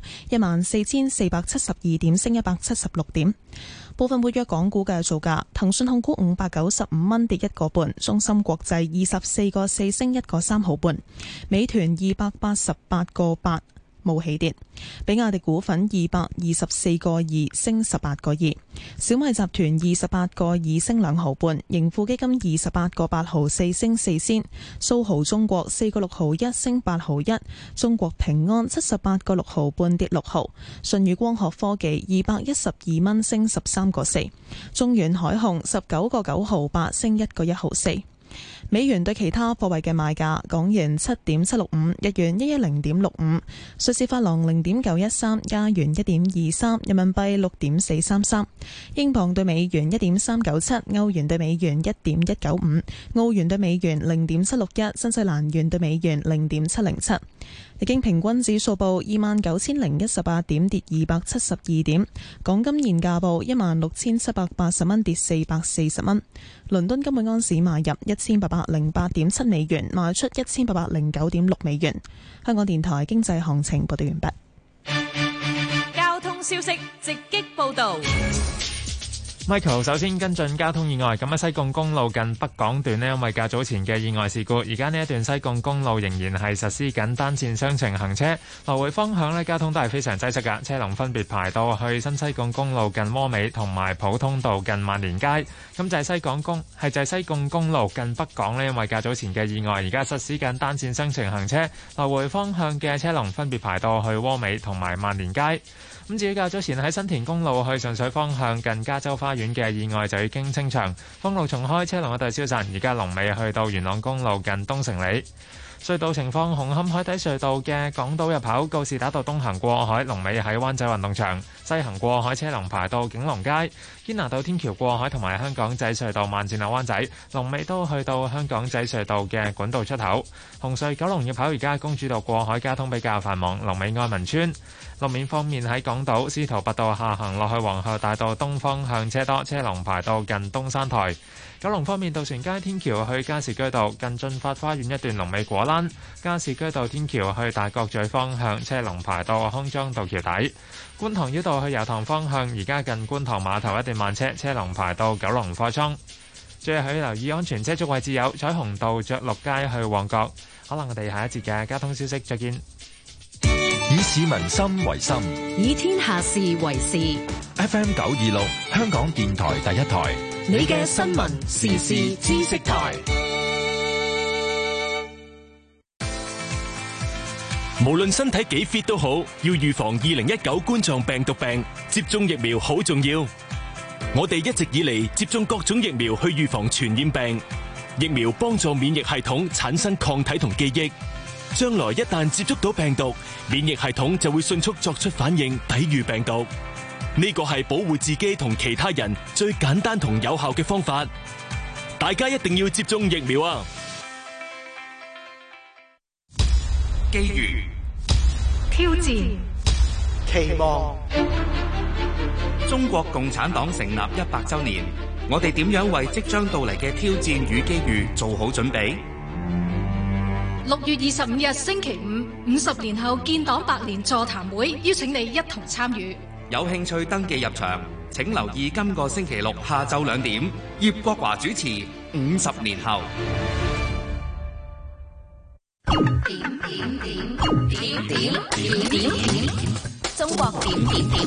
14,472點，升176點。部分活躍港股嘅造價：騰訊控股595蚊，跌1個半；中芯國際24個4，升1個3毫半；美團288個8。冇起跌，比亞迪股份224個2，升18個2，小米集團28個2，升2毫半，盈富基金28個8毫4，升4仙，蘇豪中國4個6毫1，升8毫1，中國平安78個6毫半，跌6毫，舜宇光學科技212蚊，升13個4，中遠海控19個9毫8，升1個1毫4。美元對其他貨幣嘅賣價：港元7.765，日元110.65，瑞士法郎0.913，加元1.23，人民幣6.433，英鎊對美元1.397，歐元對美元1.195，澳元對美元0.761，新西蘭元對美元0.707。日經平均指數報29,018點，跌272點。港金現價報16,780蚊，跌440蚊。倫敦金每盎司買入1,808.7美元，賣出1,809.6美元。香港電台經濟行情報道完畢。 交通消息直擊報道。 Michael 首先跟進交通意外，咁喺西貢公路近北港段呢，因為較早前嘅意外事故，而家呢一段西貢公路仍然係實施緊單線雙程行車，來回方向呢交通都係非常擠塞㗎，車龍分別排到去新西貢公路近窩美同埋普通道近萬年街。咁就係西貢公路近北港呢，因為較早前嘅意外，而家實施緊單線雙程行車，來回方向嘅車龍分別排到去窩美同埋萬年街。咁至於較早前喺新田公路去上水方向近加州花園嘅意外就已經清場，封路重開，車龍一帶消散，而家龍尾去到元朗公路近東城里。隧道情況：紅磡海底隧道嘅港島入口告士打道東行過海，龍尾喺灣仔運動場；西行過海車龍排到景隆街。堅拿道天橋過海同埋香港仔隧道慢線落灣仔，龍尾都去到香港仔隧道嘅管道出口。紅隧九龍入口而家公主道過海交通比較繁忙，龍尾愛民村。路面方面喺港島司徒拔道下行落去皇后大道東方向車多，車龍排到近東山台。九龍方面，渡船街天橋去加士居道近駿發花園一段龍尾果欄，加士居道天橋去大角咀方向車龍排到康莊道橋底。觀塘繞道去油塘方向而家近觀塘碼頭一段慢車，車龍排到九龍貨倉。最後要留意安全車速位置有彩虹道爵祿街去旺角。可能我哋下一節嘅交通消息再見。 以市民心為心， 以天下事為事。 FM 926，香港電台第一台， 你嘅新聞時事知識台。 無論身體幾 fit 都好，要預防2019冠狀病毒病，接種疫苗好重要。我哋一直以嚟接種各種疫苗去預防傳染病，疫苗幫助免疫系統產生抗體同記憶。將來一旦接觸到病毒，免疫系統就會迅速作出反應，抵禦病毒。呢個係保護自己同其他人最簡單同有效嘅方法。大家一定要接種疫苗啊！ 機遇、 挑戰、 期望。 中國共產黨成立100週年， 我哋點樣為即將到嚟嘅挑戰與機遇做好準備 ？6月25日星期五，50年後建黨100年座談會，邀請你一同參與。 有興趣登記入場，請留意今個星期六下晝2點，葉國華主持《50年後》。 中國點點點。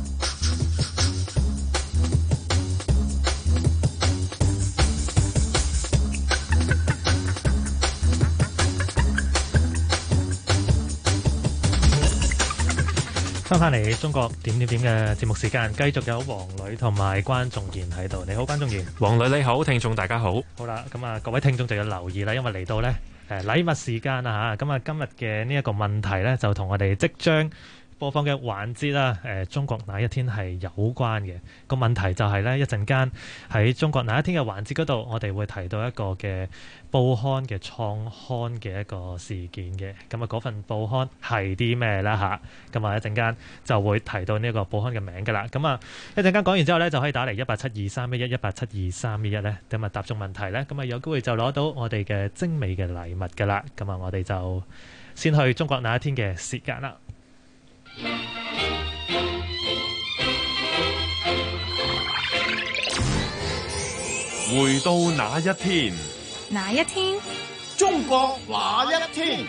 翻嚟中國點點點嘅節目時間，繼續有黃磊同埋關仲賢喺度。你好，關仲賢。 黃磊你好，聽眾大家好。 好啦，咁啊各位聽眾就要留意啦，因為嚟到呢禮物時間啦嚇。咁啊今日嘅呢一個問題呢，就同我哋即將播放嘅環節啦，中國那一天係有關嘅。個問題就係呢，一陣間喺中國那一天嘅環節嗰度，我哋會提到一個嘅報刊嘅創刊嘅一個事件嘅。咁啊嗰份報刊係啲咩啦嚇？咁啊一陣間就會提到呢個報刊嘅名㗎啦。咁啊一陣間講完之後呢，就可以打嚟1872311，1872311呢，咁啊答中問題呢，咁啊有機會就攞到我哋嘅精美嘅禮物㗎啦。咁啊我哋就先去中國那一天嘅時間啦。 回到那一天， 哪一天？ 中國那一天？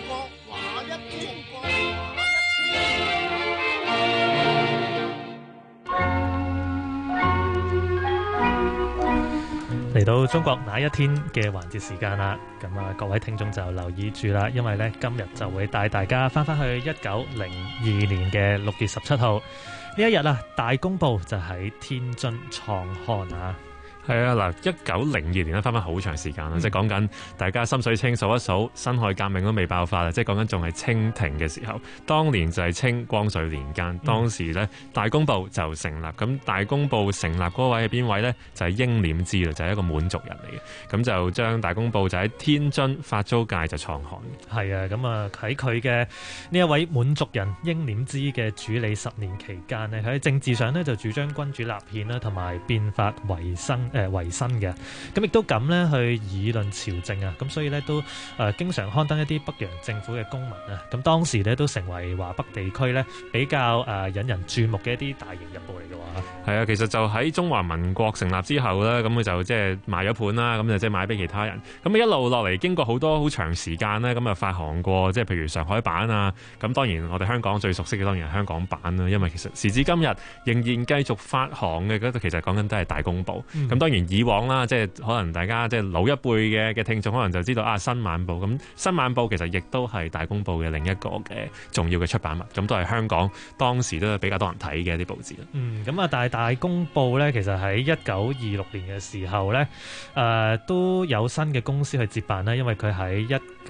嚟到中國那一天嘅環節時間啦，咁啊各位聽眾就留意住啦，因為呢今日就會帶大家翻去1902年嘅6月17號呢一日啊，大公報就喺天津創刊啊。 係啊，嗱，1902年咧，翻好長時間啦，即係講緊大家心水清數一數，辛亥革命都未爆發啦，即係講緊仲係清廷嘅時候，當年就係清光緒年間，當時咧大公報就成立，咁大公報成立嗰位係邊位呢？就係英斂之啦，就係一個滿族人嚟嘅，咁就將大公報就喺天津法租界就創刊。係啊， 咁啊喺佢嘅呢一位滿族人英斂之嘅主理10年期間呢，佢喺政治上呢就主張君主立憲啦，同埋變法維新嘅，咁亦都咁呢去議論朝政啊，咁所以呢都經常刊登一啲北洋政府嘅公文啊，咁當時呢都成為華北地區呢比較引人注目嘅一啲大型日報嚟嘅話。 係啊，其實就喺中華民國成立之後呢，咁佢就即係賣咗盤啦，咁就即係賣俾其他人，咁一路落嚟經過好多好長時間呢，咁啊發行過即係譬如上海版啊，咁當然我哋香港最熟悉嘅當然係香港版啦，因為其實時至今日仍然繼續發行嘅嗰度，其實講緊都係大公報。咁當然以往啦，即係可能大家即係老一輩嘅聽眾可能就知道新晚報，咁新晚報其實亦都係大公報嘅另一個嘅重要嘅出版物，咁都係香港當時都比較多人睇嘅一啲報紙啦。 咁啊，但係大公報呢，其實喺1926年嘅時候呢，都有新嘅公司去接辦啦，因為佢喺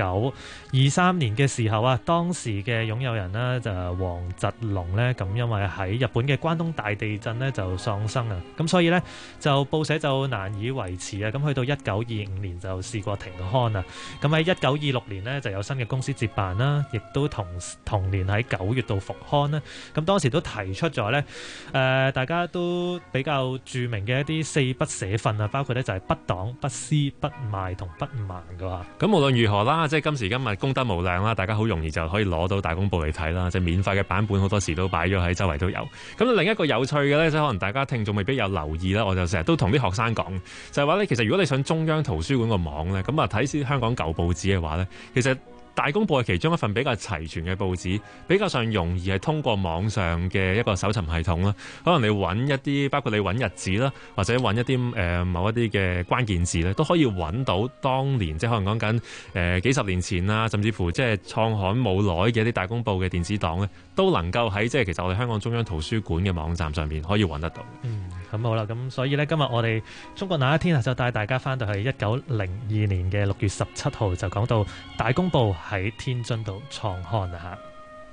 1923年嘅時候啊，當時嘅擁有人呢，就黃疾龍呢，咁因為喺日本嘅關東大地震呢，就喪生啊，咁所以呢，就報社就難以維持啊，咁去到1925年就試過停刊啊，咁喺1926年呢，就有新嘅公司接辦啦，亦都同年喺9月度復刊啦，咁當時都提出咗呢，大家都比較著名嘅一啲4不寫訓啊，包括呢就係不黨、不私、不賣同不盲㗎喎。 咁無論如何啦，即係今時今日功德無量啦，大家好容易就可以攞到大公報嚟睇啦，即係免費嘅版本好多時都擺咗喺周圍都有。咁另一個有趣嘅呢，即係可能大家聽眾未必有留意啦，我就成日都同啲學生講，就係話呢，其實如果你上中央圖書館個網呢，咁啊睇香港舊報紙嘅話呢，其實大公報係其中一份比較齊全嘅報紙，比較上容易係通過網上嘅一個搜尋系統啦。可能你揾一啲，包括你揾日子啦，或者揾一啲某一啲嘅關鍵字咧，都可以揾到當年即係可能講緊幾十年前啊，甚至乎即係創刊冇耐嘅一啲大公報嘅電子檔咧，都能夠喺即係其實我哋香港中央圖書館嘅網站上面可以揾得到。 咁好啦，咁所以呢，今日我哋中國那一天啊，就帶大家翻到去1902年嘅6月17號，就講到大公報喺天津度創刊啊嚇。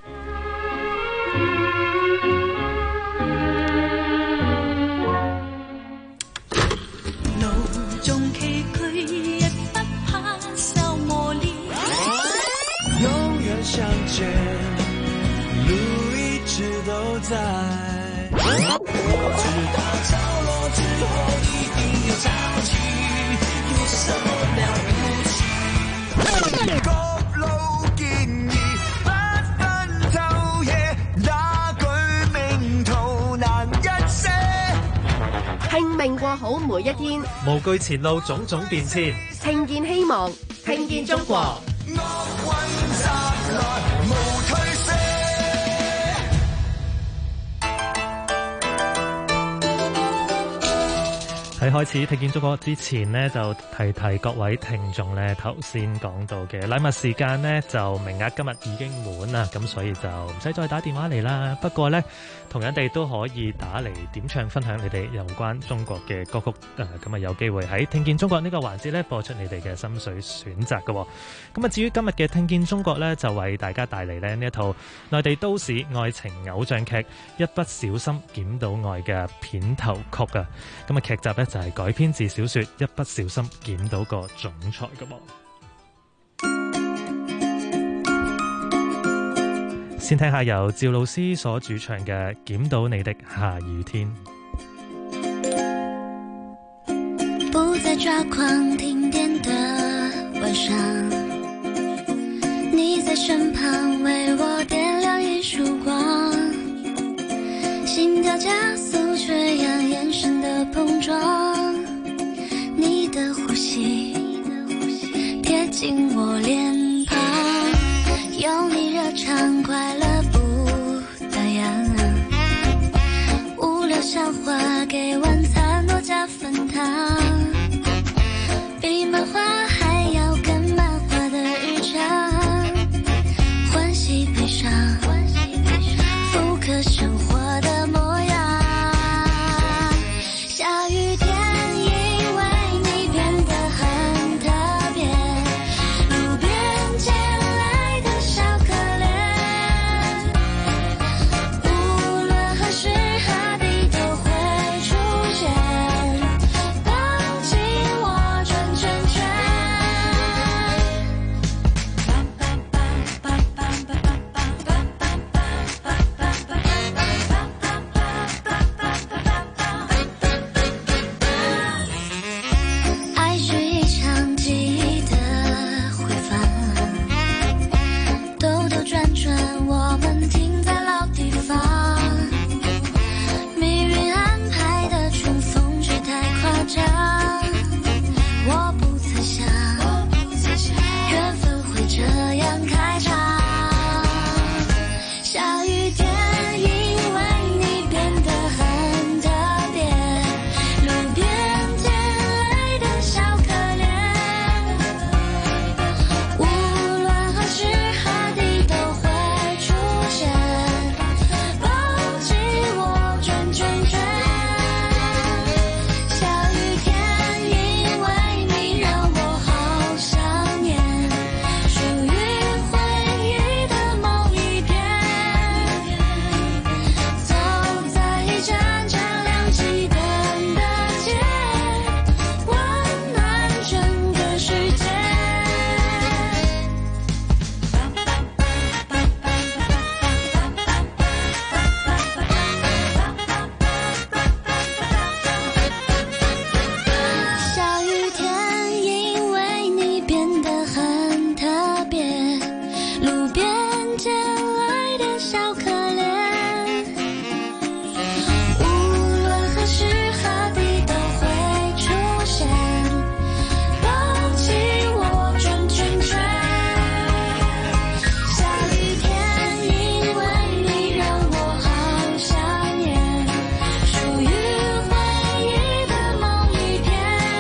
路縱崎嶇，亦不怕受磨練。永遠向前，路一直都在。直到潮落之后一定要想起，有什么了不起？各路建議不分晝夜，那句命途難一些。 拼命過好每一天， 無懼前路種種變遷， 聽見希望，聽見中國。 喺開始聽見中國之前呢，就提各位聽眾呢，頭先講到嘅禮物時間呢，就名額今日已經滿啦，咁所以就唔使再打電話嚟啦。不過呢，同樣地都可以打嚟點唱分享你哋有關中國嘅歌曲，咁啊有機會喺聽見中國呢個環節呢，播出你哋嘅心水選擇嘅。咁啊至於今日嘅聽見中國呢，就為大家帶嚟呢一套內地都市愛情偶像劇《一不小心撿到愛》嘅片頭曲啊。咁啊劇集呢，就係改編自小說《一不小心撿到個總裁》嘅噃。先聽下由趙老師所主唱嘅《撿到你的下雨天》。 不再抓狂停電的晚上，你在身旁為我點亮一束光，心跳加速缺氧眼神的碰撞，你的呼吸貼近我臉龐，有你熱腸快樂不打烊，無聊笑話給晚餐多加分糖，比漫畫還要更漫畫的日常，歡喜悲傷複刻生活的模樣，下雨天因為你變得很特別，路邊撿來的小可憐，無論何時何地都會出現，幫緊我轉圈圈。愛是一場記憶的回放，兜兜轉轉我們停在老地方，命運安排的重逢卻太誇張，我不曾想緣分會這樣開場，下雨天因為你變得很特別，路邊撿來的小可憐，無論何時何地都會出現，抱緊我轉圈圈。下雨天因為你讓我好想念，屬於回憶的某一天，走在一盞盞亮起燈的街，溫暖整個世界。下雨天因為你變得很特別，路邊撿來的小可憐，無論何時何地都會出現，抱緊我轉圈圈。下雨天因為你讓我好想念，屬於回憶的某一天，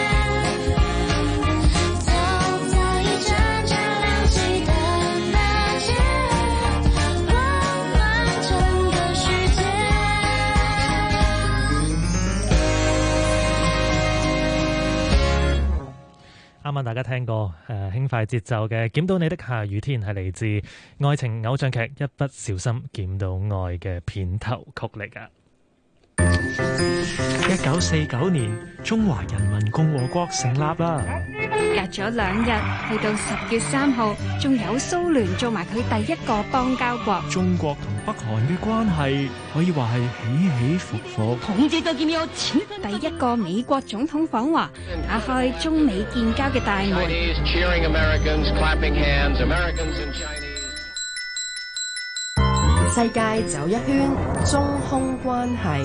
走在一盞盞亮起燈的街，溫暖整個世界。 啱啱大家聽過輕快節奏嘅《撿到你的下雨天》，係嚟自愛情偶像劇《一不小心撿到愛》嘅片頭曲嚟㗎。 1949年，中華人民共和國成立啦。 咗2日，去到10月3號，仲有蘇聯做埋佢第一個邦交國。 中國同北韓嘅關係可以話係起起伏伏。 第一個美國總統訪華，打開中美建交嘅大門。 世界走一圈，中空關係。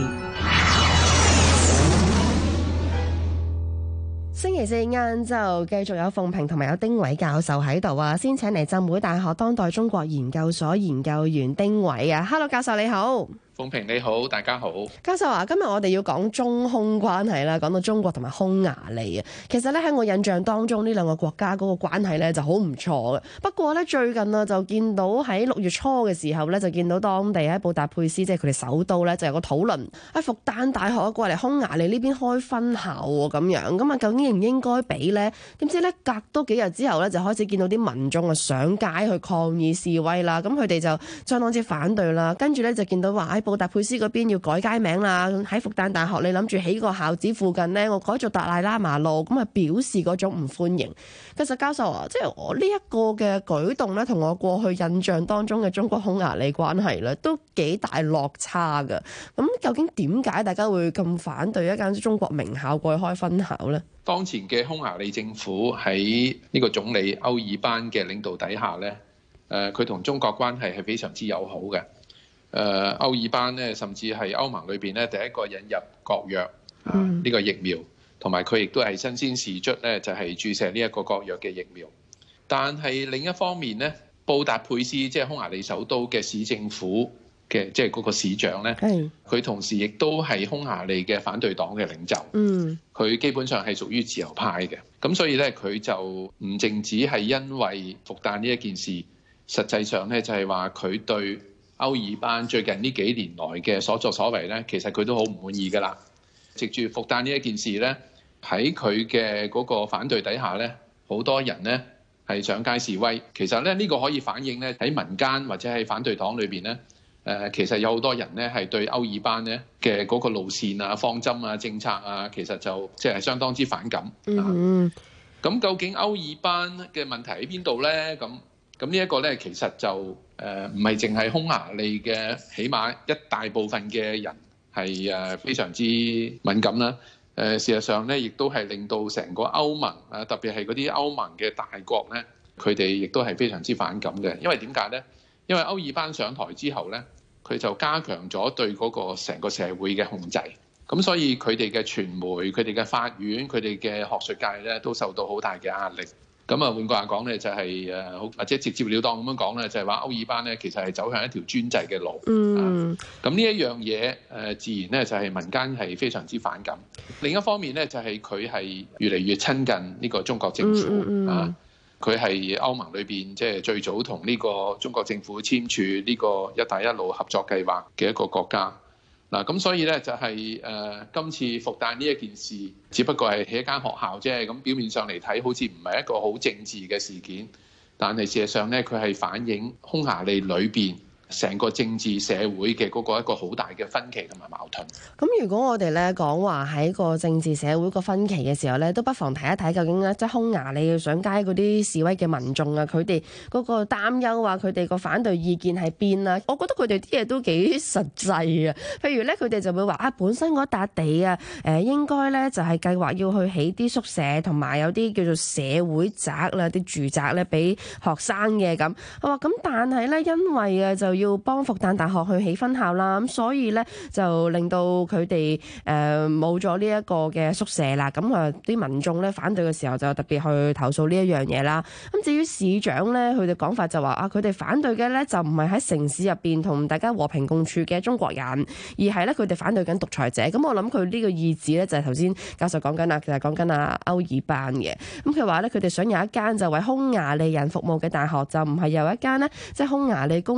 星期四晏晝繼續有鳳萍同埋有丁偉教授喺度啊，先請嚟浸會大學當代中國研究所研究員丁偉啊。Hello， 教授你好。 鳳萍你好，大家好。 教授啊，今日我哋要講中匈關係啦，講到中國同埋匈牙利啊。其實咧喺我印象當中，呢兩個國家嗰個關係咧就好唔錯嘅。不過咧最近啊，就見到喺6月初嘅時候咧，就見到當地喺布達佩斯，即係佢哋首都咧，就有個討論喺復旦大學過嚟匈牙利呢邊開分校喎，咁樣咁啊，究竟應唔應該俾咧？點知咧隔多幾日之後咧，就開始見到啲民眾啊上街去抗議示威啦。咁佢哋就相當之反對啦。跟住咧就見到話喺布達佩斯嗰邊要改街名啦，喺復旦大學你諗住起個校址附近呢，我改做達賴喇嘛路，咁啊表示嗰種唔歡迎。其實教授啊，即係我呢一個嘅舉動咧，同我過去印象當中嘅中國匈牙利關係咧，都幾大落差㗎。咁究竟點解大家會咁反對一間中國名校過去開分校呢？ 當前嘅匈牙利政府喺呢個總理歐爾班嘅領導底下咧，佢同中國關係係非常之友好嘅。歐爾班咧，甚至係歐盟裏邊咧第一個引入國藥呢個疫苗，同埋佢亦都係身先士卒咧，就係注射呢一個國藥嘅疫苗。但係另一方面咧，布達佩斯即係匈牙利首都嘅市政府嘅即係嗰個市長咧，佢同時亦都係匈牙利嘅反對黨嘅領袖。佢基本上係屬於自由派嘅，咁所以咧佢就唔淨止係因為復旦呢一件事，實際上咧就係話佢對歐爾班最近呢幾年來嘅所作所為咧，其實佢都好唔滿意㗎啦。藉住復旦呢一件事咧，喺佢嘅嗰個反對底下咧，好多人咧係上街示威。其實咧呢個可以反映咧喺民間或者喺反對黨裏邊咧，其實有好多人咧係對歐爾班咧嘅嗰個路線啊、方針啊、政策啊，其實就即係相當之反感。咁究竟歐爾班嘅問題喺邊度咧？咁呢一個咧，其實就唔係淨係匈牙利嘅，起碼一大部分嘅人係非常之敏感啦。事實上咧，亦都係令到成個歐盟啊，特別係嗰啲歐盟嘅大國咧，佢哋亦都係非常之反感嘅。因為點解咧？因為歐爾班上台之後咧，佢就加強咗對嗰個成個社會嘅控制。咁所以佢哋嘅傳媒、佢哋嘅法院、佢哋嘅學術界咧，都受到好大嘅壓力。咁啊，換句話講咧，就係或者直接了當咁樣講咧，就係話歐爾班咧，其實係走向一條專制嘅路。咁呢一樣嘢自然咧就係民間係非常之反感。另一方面咧，就係佢係越嚟越親近呢個中國政府啊。佢係歐盟裏邊即係最早同呢個中國政府簽署呢個一帶一路合作計劃嘅一個國家。嗱，咁所以咧就係今次復旦呢一件事，只不過係起一間學校啫。咁表面上嚟睇，好似唔係一個好政治嘅事件，但係事實上咧，佢係反映匈牙利裏邊成個政治社會嘅嗰個一個好大嘅分歧同埋矛盾。 咁如果我哋咧講話喺個政治社會個分歧嘅時候咧，都不妨睇一睇究竟咧，即係匈牙利上街嗰啲示威嘅民眾啊，佢哋嗰個擔憂啊，佢哋個反對意見喺邊啊？我覺得佢哋啲嘢都幾實際啊。譬如咧，佢哋就會話啊，本身嗰笪地啊，應該咧就係計劃要去起啲宿舍，同埋有啲叫做社會宅啦，啲住宅咧俾學生嘅咁。我話咁，但係咧因為啊就要幫復旦大學去起分校啦，咁所以咧就令到佢哋冇咗呢一個嘅宿舍啦。咁啊啲民眾咧反對嘅時候就特別去投訴呢一樣嘢啦。咁至於市長咧，佢哋講法就話啊，佢哋反對嘅咧就唔係喺城市入邊同大家和平共處嘅中國人，而係咧佢哋反對緊獨裁者。咁我諗佢呢個意旨咧就係頭先教授講緊啦，就係講緊阿歐爾班嘅。咁佢話咧佢哋想有一間就為匈牙利人服務嘅大學，就唔係有一間呢，即係匈牙利公帑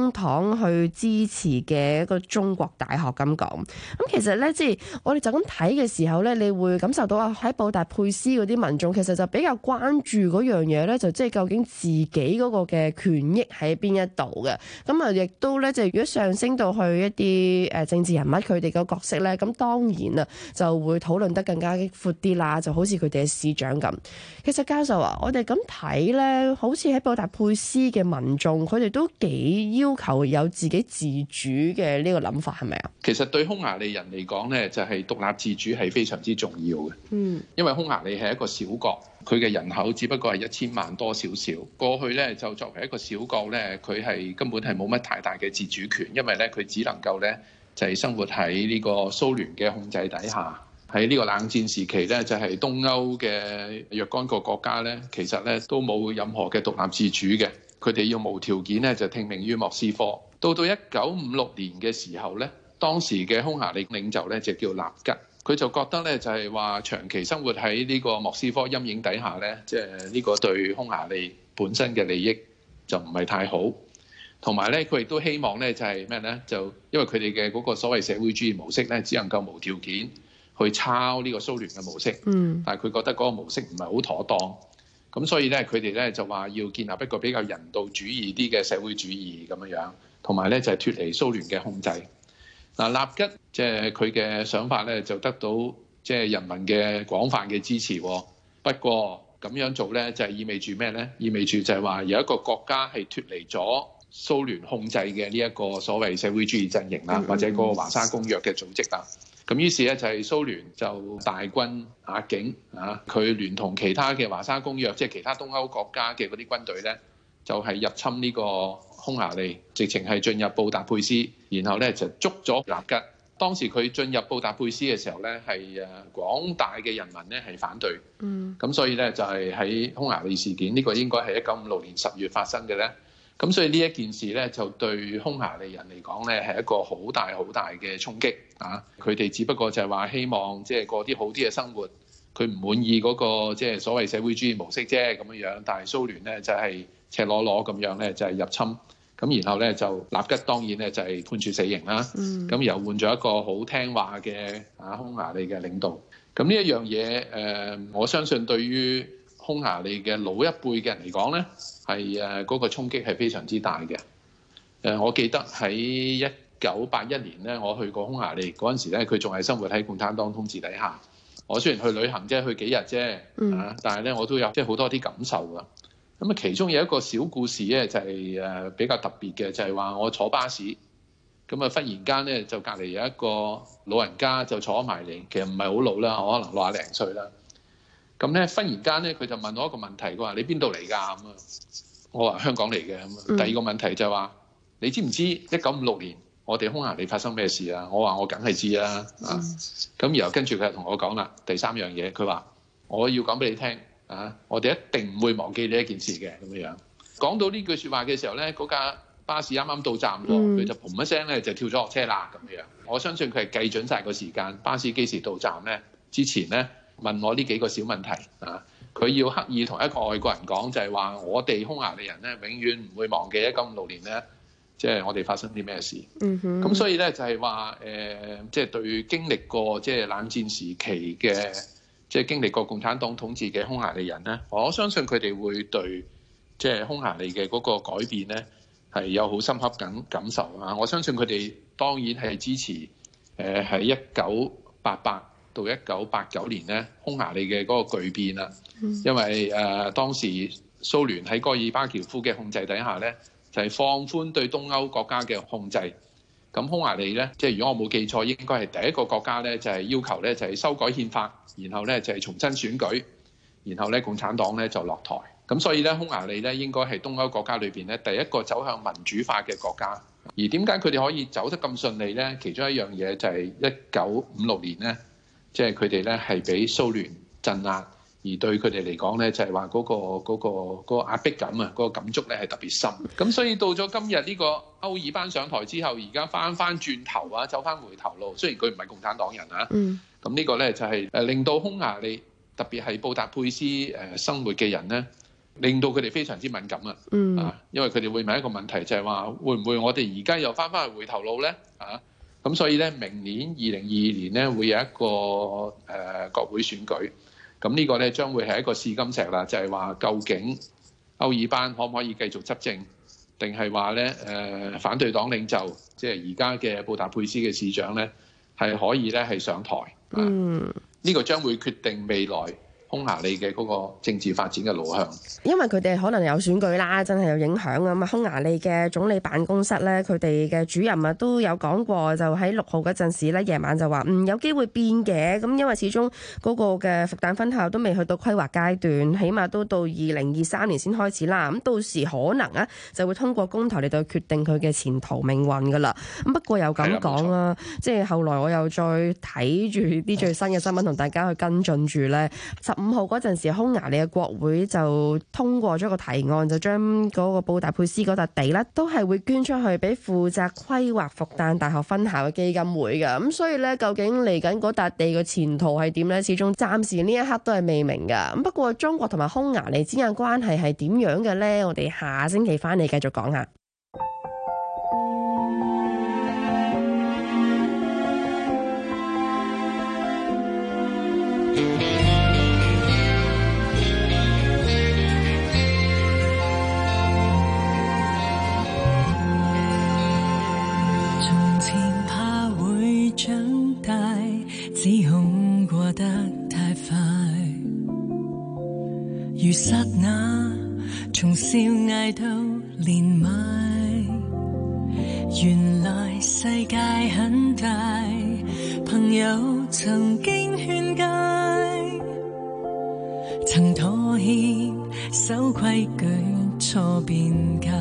黨去支持嘅一個中國大學咁講。咁其實咧，即係我哋就咁睇嘅時候咧，你會感受到啊，喺布達佩斯嗰啲民眾其實就比較關注嗰樣嘢咧，就即係究竟自己嗰個嘅權益喺邊一度嘅。咁啊，亦都咧，就如果上升到去一啲政治人物佢哋嘅角色咧，咁當然啊就會討論得更加闊啲啦，就好似佢哋嘅市長咁。其實教授啊，我哋咁睇咧，好似喺布達佩斯嘅民眾，佢哋都幾要求有自己自主嘅呢個諗法，係咪啊？ 其實對匈牙利人嚟講咧，就係獨立自主係非常之重要嘅。因為匈牙利係一個小國，佢嘅人口只不過係1000萬多少少。過去咧就作為一個小國咧，佢係根本係冇乜太大嘅自主權，因為咧佢只能夠咧就係生活喺呢個蘇聯嘅控制底下。喺呢個冷戰時期咧，就係東歐嘅若干個國家咧，其實咧都冇任何嘅獨立自主嘅，佢哋要無條件咧就聽命於莫斯科。到1956年嘅時候咧，當時嘅匈牙利領袖咧就叫納吉，佢就覺得咧就係話長期生活喺呢個莫斯科陰影底下咧，即係呢個對匈牙利本身嘅利益就唔係太好。同埋咧，佢亦都希望咧就係咩咧？就因為佢哋嘅嗰個所謂社會主義模式咧，只能夠無條件去抄呢個蘇聯嘅模式，但係佢覺得嗰個模式唔係好妥當，咁所以咧佢哋咧就話要建立一個比較人道主義啲嘅社會主義咁樣樣，同埋咧就係脫離蘇聯嘅控制。嗱，納吉即係佢嘅想法咧就得到即係人民嘅廣泛嘅支持。不過咁樣做咧就係意味住咩咧？意味住就係話有一個國家係脫離咗蘇聯控制嘅呢一個所謂社會主義陣營啦，或者嗰個華沙公約嘅組織啦。咁於是咧就係蘇聯就大軍壓境啊，佢聯同其他嘅華沙公約，即係其他東歐國家嘅嗰啲軍隊咧，就係入侵呢個匈牙利，直情係進入布達佩斯，然後咧就捉咗納吉。當時佢進入布達佩斯嘅時候咧，係廣大嘅人民咧係反對。咁所以咧就係喺匈牙利事件，呢個應該係1956年10月發生嘅咧。咁所以呢一件事咧，就對匈牙利人嚟講咧，係一個好大好大嘅衝擊啊！佢哋只不過就係話希望即係過啲好啲嘅生活，佢唔滿意嗰個即係所謂社會主義模式啫咁樣樣。但係蘇聯咧就係赤裸裸咁樣咧就係入侵，咁然後咧就納吉當然咧就係判處死刑啦。咁又換咗一個好聽話嘅匈牙利嘅領導。咁呢一樣嘢我相信對於匈牙利嘅老一輩嘅人嚟講咧，係嗰個衝擊係非常之大嘅。我記得喺1981年咧，我去過匈牙利嗰陣時咧，佢仲係生活喺共產黨統治底下。我雖然去旅行啫，去幾日啫，但係咧我都有即係好多啲感受㗎。咁啊，其中有一個小故事咧，就係比較特別嘅，就係話我坐巴士，咁啊忽然間咧就隔離有一個老人家就坐埋嚟，其實唔係好老啦，可能60零歲啦。咁咧，忽然間咧，佢就問我一個問題，佢話：你邊度嚟㗎？咁啊，我話香港嚟嘅。咁第二個問題就係話：你知唔知1956年我哋匈牙利發生咩事啊？我話我梗係知啦。咁然後跟住佢就同我講啦，第三樣嘢，佢話：我要講俾你聽啊，我哋一定唔會忘記呢一件事嘅咁樣。講到呢句説話嘅時候咧，嗰架巴士啱啱到站喎，佢就砰一聲咧就跳咗落車啦咁樣。我相信佢係計準晒個時間，巴士幾時到站咧？之前咧。問我呢幾個小問題啊，佢要刻意同一個外國人講，就係話我哋匈牙利人咧，永遠唔會忘記1956年咧，即係我哋發生啲咩事。咁所以咧就係話即係對經歷過即係冷戰時期嘅，即係經歷過共產黨統治嘅匈牙利人咧，我相信佢哋會對即係匈牙利嘅嗰個改變咧係有好深刻感受啊！我相信佢哋當然係支持喺1988到1989年咧，匈牙利嘅嗰個巨變啦，因為當時蘇聯喺戈爾巴喬夫嘅控制底下咧，就係放寬對東歐國家嘅控制。咁匈牙利咧，即係如果我冇記錯，應該係第一個國家咧，就係要求咧就係修改憲法，然後咧就係重新選舉，然後咧共產黨咧就落台。咁所以咧，匈牙利咧應該係東歐國家裏邊咧第一個走向民主化嘅國家。而點解佢哋可以走得咁順利咧？其中一樣嘢就係1956年咧。即係佢哋咧係俾蘇聯鎮壓，而對佢哋嚟講咧就係話嗰個壓迫感啊，嗰個感觸咧係特別深。咁所以到咗今日呢個歐爾班上台之後，而家翻轉頭啊，走翻回頭路。雖然佢唔係共產黨人啊，咁呢個咧就係令到匈牙利特別係布達佩斯生活嘅人咧， 令到佢哋非常之敏感因為佢哋會問一個問題，就係話會唔會我哋而家又翻去回頭路呢？咁所以咧，明年2022年咧會有一個國會選舉，咁呢個咧將會係一個試金石啦，就係話究竟歐爾班可唔可以繼續執政，定係話咧反對黨領袖，即係而家嘅布達佩斯嘅市長咧，係可以咧係上台。呢個將會決定未來匈牙利嘅嗰個政治發展嘅路向， 因為佢哋可能有選舉啦，真係有影響啊嘛。匈牙利嘅總理辦公室咧，佢哋嘅主任都有講過，就喺6號嗰陣時咧，夜晚就話有機會變嘅。咁因為始終嗰個嘅復旦分校都未去到規劃階段，起碼都到2023年先開始啦。咁到時可能就會通過公投嚟到決定佢嘅前途命運噶啦。咁不過又咁講啦，即係後來我又再睇住啲最新嘅新聞同大家去跟進住咧。15號嗰陣時，匈牙利嘅國會就通過咗個提案，就將嗰個布達佩斯嗰笪地咧，都係會捐出去俾負責規劃復旦大學分校嘅基金會嘅。咁所以咧，究竟嚟緊嗰笪地嘅前途係點咧？始終暫時呢一刻都係未明㗎。咁不過中國同埋匈牙利之間關係係點樣嘅咧？我哋下星期翻嚟繼續講下。 長大，指控過得太快，如剎那從笑嗌到連埋，原來世界很大，朋友曾經勸誡，曾妥協守規矩錯辯解，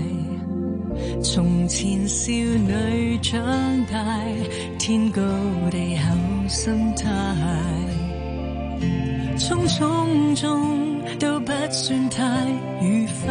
從前少女長大，天高地厚心態，種種種都不算太愉快，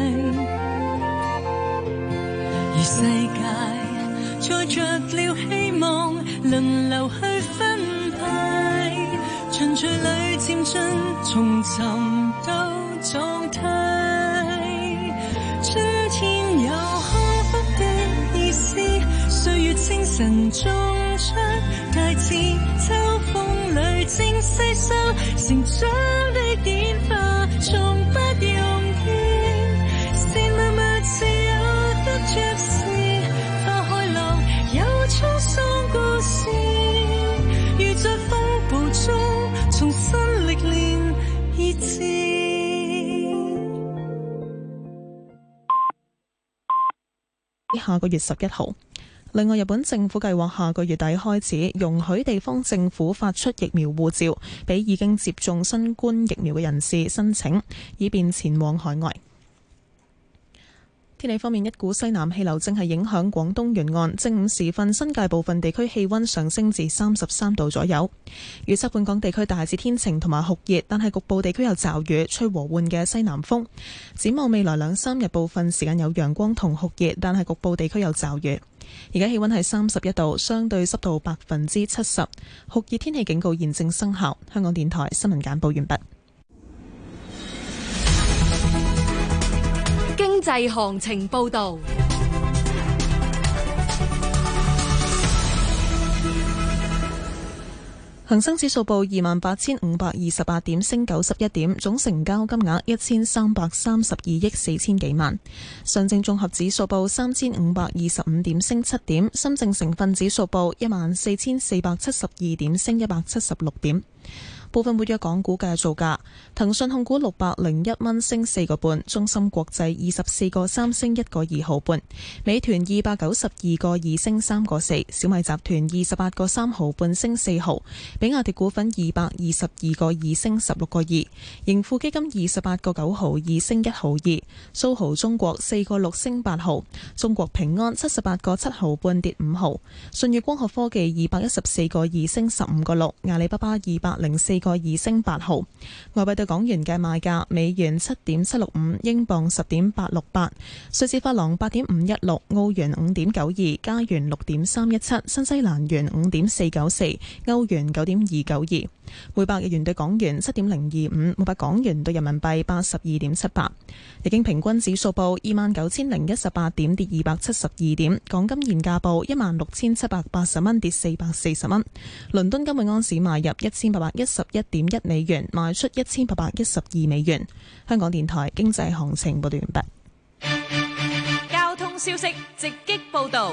而世界載着了希望，輪流去分派，循序裏漸進，重尋到狀態，春天有幸福的意思，歲月清晨種出大志，秋風裏正細收成長的典範，從不容易，是默默自有得着時，花開落有滄桑故事，如在風暴中重新歷練意志。 下個月11號。另外，日本政府計劃下個月底開始容許地方政府發出疫苗護照，俾已經接種新冠疫苗嘅人士申請，以便前往海外。天氣方面，一股西南氣流正係影響廣東沿岸，正午時分新界部分地區氣溫上升至33度左右。預測本港地區大致天晴同埋酷熱，但係局部地區有驟雨，吹和緩嘅西南風。展望未來2-3日，部分時間有陽光同酷熱，但係局部地區有驟雨。而家氣溫係31度，相對濕度70%，酷熱天氣警告現正生效。香港電台新聞簡報完畢。 經濟行情報道。 恒生指數報28,528點，升91點，總成交金額1332億4千幾萬。上證綜合指數報3525點，升7點。深證成分指數報14472點，升176點。部分活躍港股嘅造價：騰訊控股601蚊升4個半，中芯國際24個3升1個2毫半，美團292個2升3個4，小米集團28個3毫半升4毫，比亞迪股份222個2升16個2，盈富基金28個9毫2升1毫2，蘇豪中國4個6升8毫，中國平安78個7毫半跌5毫，舜宇光學科技214個2升15個6，阿里巴巴204 4個2升8毫。外幣對港元嘅賣價：美元7.765，英鎊10.868，瑞士法郎8.516，澳元5.92，加元6.317，新西蘭元5.494，歐元9.292。每百日元對港元7.025，每百港元對人民幣82.78。日經平均指數報29,018點，跌272點。港金現價報16,780蚊，跌440蚊。倫敦金每盎司買入1,811.1美元，賣出1,812美元。香港電台經濟行情報道完畢。 交通消息直擊報道。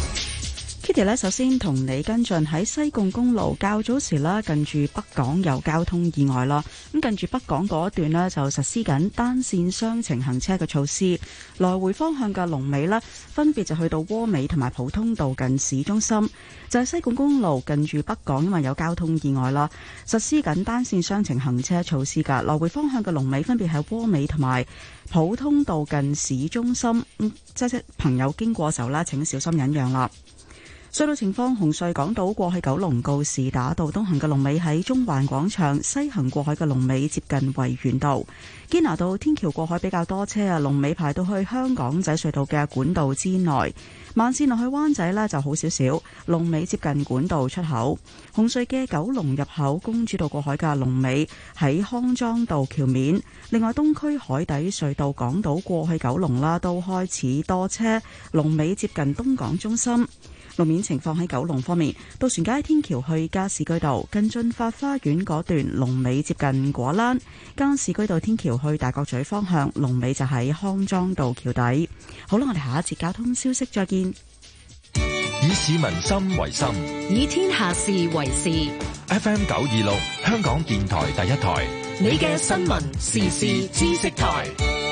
Kitty 呢，首先同你跟進喺西貢公路較早時啦，近住北港有交通意外啦。咁近住北港嗰一段呢，就實施緊單線雙程行車嘅措施，來回方向嘅龍尾呢，分別就去到窩美同埋普通道近市中心。就係西貢公路近住北港，因為有交通意外啦，實施緊單線雙程行車措施㗎。來回方向嘅龍尾分別係窩美同埋普通道近市中心。即係朋友經過時候啦，請小心忍讓啦。隧道情況：紅隧港島過去九龍告士打道東行嘅龍尾喺中環廣場，西行過海嘅龍尾接近維園道。堅拿道天橋過海比較多車啊，龍尾排到去香港仔隧道嘅管道之內。慢線落去灣仔呢就好少少，龍尾接近管道出口。紅隧嘅九龍入口公主道過海嘅龍尾喺康莊道橋面。另外東區海底隧道港島過去九龍啦都開始多車，龍尾接近東港中心。路面情況喺九龍方面，渡船街天橋去加士居道近駿發花園嗰段龍尾接近果欄，加士居道天橋去大角咀方向龍尾就喺康莊道橋底。好啦，我哋下一節交通消息再見。 以市民心為心， 以天下事為事。 FM 926香港電台第一台， 你嘅新聞時事知識台。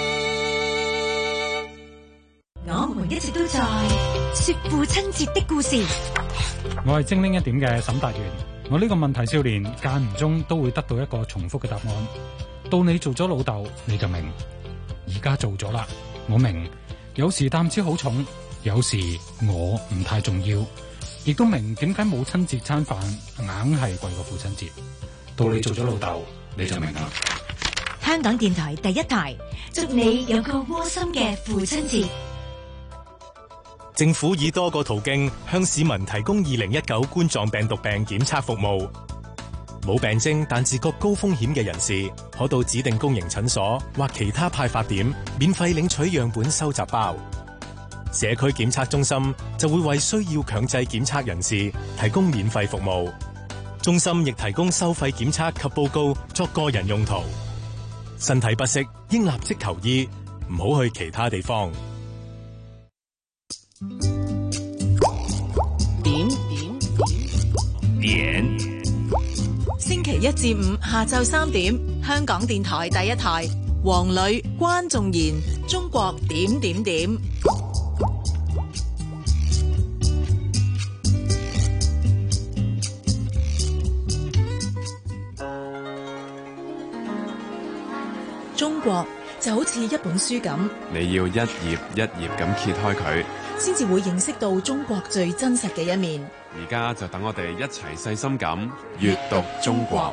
我們一直都在說父親節的故事。 我係精靈一點嘅沈達元。我呢個問題少年間唔中都會得到一個重複嘅答案。到你做咗老豆，你就明。而家做咗啦，我明。有時擔子好重，有時我唔太重要，亦都明點解母親節餐飯硬係貴過父親節。到你做咗老豆，你就明啦。 香港電台第一台，祝你有個窩心嘅父親節。 政府以多個途徑向市民提供2019冠狀病毒病檢測服務。冇病徵但自覺高風險嘅人士，可到指定公營診所或其他派發點免費領取樣本收集包。社區檢測中心就會為需要強制檢測人士提供免費服務。中心亦提供收費檢測及報告作個人用途。身體不適應立即求醫，唔好去其他地方。 點星期一至五下晝3點，香港電台第一台，黃磊、關仲賢，中國點點點。中國就好似一本書咁， 你要一頁一頁咁揭開佢， 先至會認識到中國最真實嘅一面。 而家就等我哋一齊細心咁閱讀中國。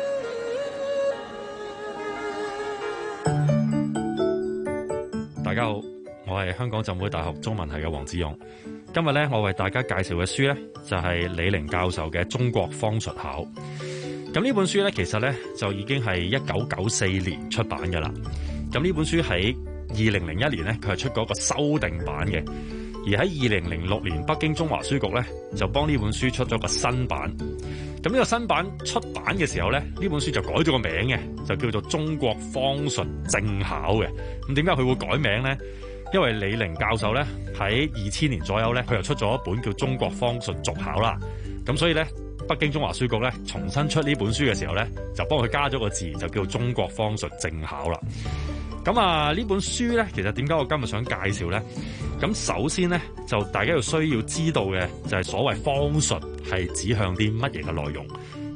大家好，我係香港浸會大學中文系嘅黃子勇。今日咧，我為大家介紹嘅書咧，就係李寧教授嘅《中國方術考》。咁呢本書咧，其實咧就已經係1994年出版嘅啦。咁呢本書喺2001年咧，佢係出過一個修訂版嘅。而喺2006年，北京中華書局咧就幫呢本書出咗個新版。咁呢個新版出版嘅時候咧，呢本書就改咗個名嘅，就叫做《中國方術正考》嘅。咁點解佢會改名呢？因為李寧教授咧喺2000年左右咧，佢又出咗一本叫《中國方術續考》啦。咁所以咧，北京中華書局咧重新出呢本書嘅時候咧，就幫佢加咗個字，就叫《中國方術正考》啦。咁啊，呢本書咧，其實點解我今日想介紹呢？咁首先呢，就大家要需要知道嘅就係所謂方術係指向啲乜嘢嘅內容。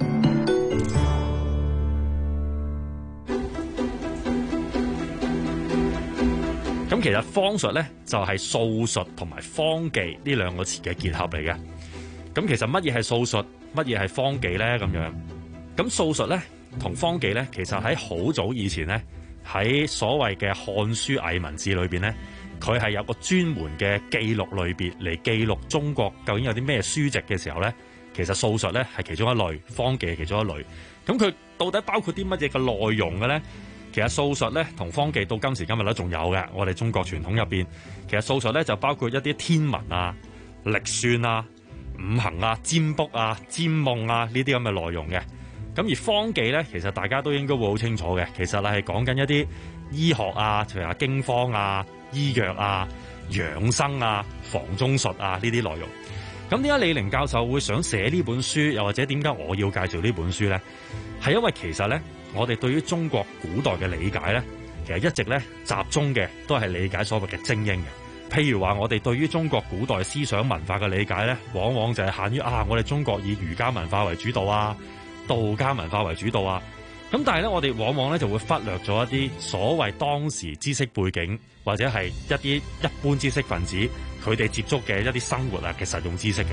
咁其實方術呢，就係數術同埋方技呢兩個詞嘅結合嚟嘅。咁其實乜嘢係數術，乜嘢係方技呢？咁樣咁素術咧同方記咧，其實喺好早以前咧，喺所謂嘅漢書偽文字裏邊咧，佢係有個專門嘅記錄類別嚟記錄中國究竟有啲咩書籍嘅時候咧，其實素術咧係其中一類，方記係其中一類。咁佢到底包括啲乜嘢嘅內容嘅咧？其實素術咧同方記到今時今日都仲有嘅。我哋中國傳統入邊，其實素術咧就包括一啲天文啊、曆算啊、五行啊、占卜啊、占夢啊呢啲咁嘅內容嘅。咁而方記咧，其實大家都應該會好清楚嘅。其實係講緊一啲醫學啊，譬如話經方啊、醫藥啊、養生啊、房中術啊呢啲內容。咁點解李寧教授會想寫呢本書，又或者點解我要介紹呢本書呢？係因為其實呢，我哋對於中國古代嘅理解呢，其實一直呢集中嘅都係理解所謂嘅精英嘅。譬如話，我哋對於中國古代思想文化嘅理解呢，往往就係限於我哋中國以儒家文化為主導啊，道家文化為主導啊。咁但係咧，我哋往往咧就會忽略咗一啲所謂當時知識背景，或者係一啲一般知識分子佢哋接觸嘅一啲生活啊嘅實用知識嘅。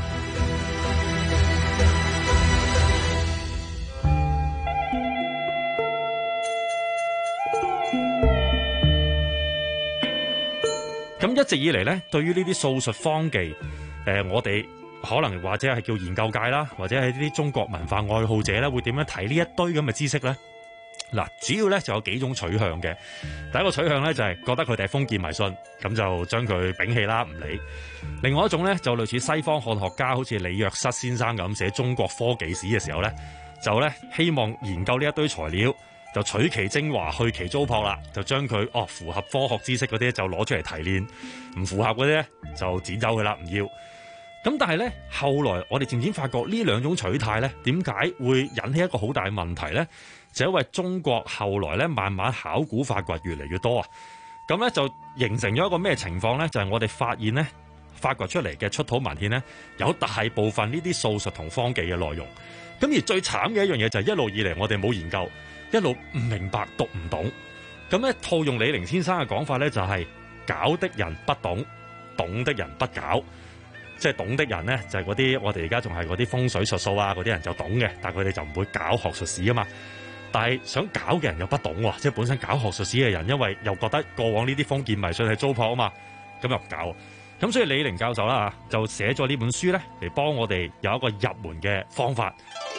咁一直以嚟咧，對於呢啲素術方記，我哋可能或者係叫研究界啦，或者係啲中國文化愛好者咧，會點樣睇呢一堆咁嘅知識咧？嗱，主要咧就有幾種取向嘅。第一個取向咧就係覺得佢哋係封建迷信，咁就將佢摒棄啦，唔理。另外一種咧就類似西方漢學家，好似李約瑟先生咁寫中國科技史嘅時候咧，就咧希望研究呢一堆材料，就取其精華，去其糟粕啦，就將佢符合科學知識嗰啲就攞出嚟提煉，唔符合嗰啲咧就剪走佢啦，唔要。咁但係咧，後來我哋漸漸發覺呢兩種取態咧，點解會引起一個好大嘅問題咧？就因為中國後來咧慢慢考古發掘越嚟越多啊，咁咧就形成咗一個咩情況咧？就係我哋發現咧，發掘出嚟嘅出土文獻咧，有大部分呢啲素術同方記嘅內容。咁而最慘嘅一樣嘢就係一路以嚟我哋冇研究，一路唔明白讀唔懂。咁咧套用李寧先生嘅講法咧，就係搞的人不懂，懂的人不搞。即係懂的人咧，就係嗰啲我哋而家仲係嗰啲風水術數啊，嗰啲人就懂嘅，但係佢哋就唔會搞學術史啊嘛。但係想搞嘅人又不懂喎，即係本身搞學術史嘅人，因為又覺得過往呢啲封建迷信係糟粕啊嘛，咁又唔搞。咁所以李寧教授啦就寫咗呢本書咧，嚟幫我哋有一個入門嘅方法。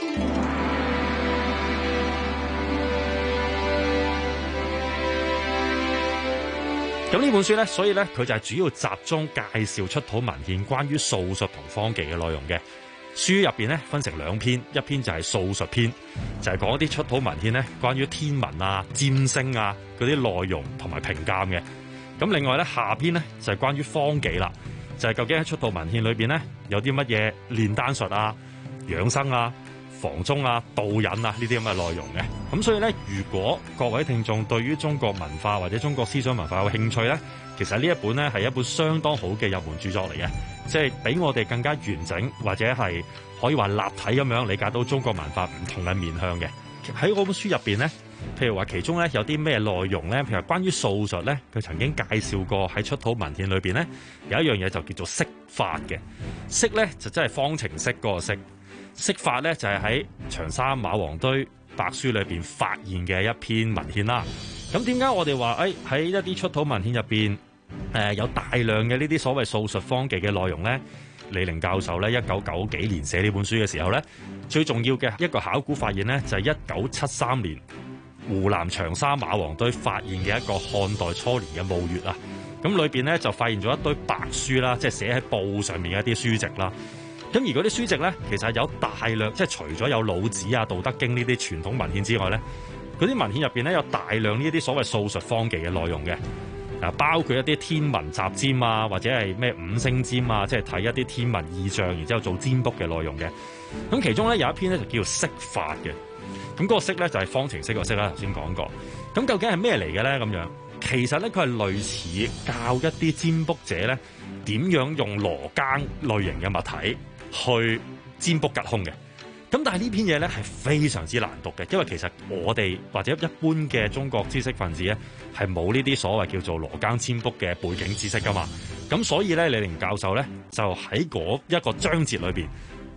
咁呢本書咧，所以咧佢就係主要集中介紹出土文獻關於素術同方記嘅內容嘅。書入邊咧分成兩篇，一篇就係素術篇，就係講一啲出土文獻咧關於天文啊、占星啊嗰啲內容同埋評鑑嘅。咁另外咧下篇咧就係關於方記啦，就係究竟喺出土文獻裏邊咧有啲乜嘢煉丹術啊、養生啊、房中啊、導引啊呢啲咁嘅內容嘅。咁所以咧，如果各位聽眾對於中國文化或者中國思想文化有興趣咧，其實呢一本咧係一本相當好嘅入門著作嚟嘅，即係俾我哋更加完整或者係可以話立體咁樣理解到中國文化唔同嘅面向嘅。喺嗰本書入邊咧，譬如話其中咧有啲咩內容咧，譬如關於素術咧，佢曾經介紹過喺出土文獻裏邊咧有一樣嘢就叫做釋法嘅。釋咧就真係方程式嗰個釋，釋法咧就係喺長沙馬王堆白書裏邊發現嘅一篇文獻啦。咁點解我哋話喺一啲出土文獻入邊有大量嘅呢啲所謂素術方記嘅內容咧？李寧教授咧1990幾年寫呢本書嘅時候咧，最重要嘅一個考古發現咧就係1973年湖南長沙馬王堆發現嘅一個漢代初年嘅墓穴啊。咁裏邊咧就發現咗一堆白書啦，即係寫喺布上面嘅一啲書籍啦。咁而嗰啲書籍咧，其實有大量，即係除咗有老子啊、道德經呢啲傳統文獻之外咧，嗰啲文獻入邊咧有大量呢啲所謂素術方記嘅內容嘅。包括一啲天文習占啊，或者係咩五星占啊，即係睇一啲天文異象，然之後做占卜嘅內容嘅。咁其中咧有一篇咧就叫做釋法嘅。咁嗰個釋咧就係方程式個釋啦，頭先講過。咁究竟係咩嚟嘅咧？咁樣其實咧佢係類似教一啲占卜者咧點樣用羅庚類型嘅物體去占卜吉凶嘅。咁但係呢篇嘢咧係非常之難讀嘅，因為其實我哋或者一般嘅中國知識分子咧係冇呢啲所謂叫做羅庚占卜嘅背景知識噶嘛。咁所以咧李寧教授咧就喺嗰一個章節裏邊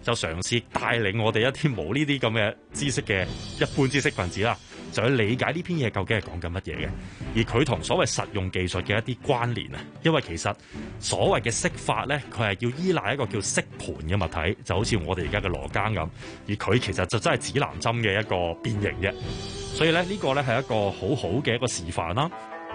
就嘗試帶領我哋一啲冇呢啲咁嘅知識嘅一般知識分子啦，就去理解呢篇嘢究竟係講緊乜嘢嘅，而佢同所謂實用技術嘅一啲關聯啊，因為其實所謂嘅釋法咧，佢係要依賴一個叫釋盤嘅物體，就好似我哋而家嘅羅庚咁，而佢其實就真係指南針嘅一個變形嘅，所以咧呢個咧係一個好好嘅一個示範啦。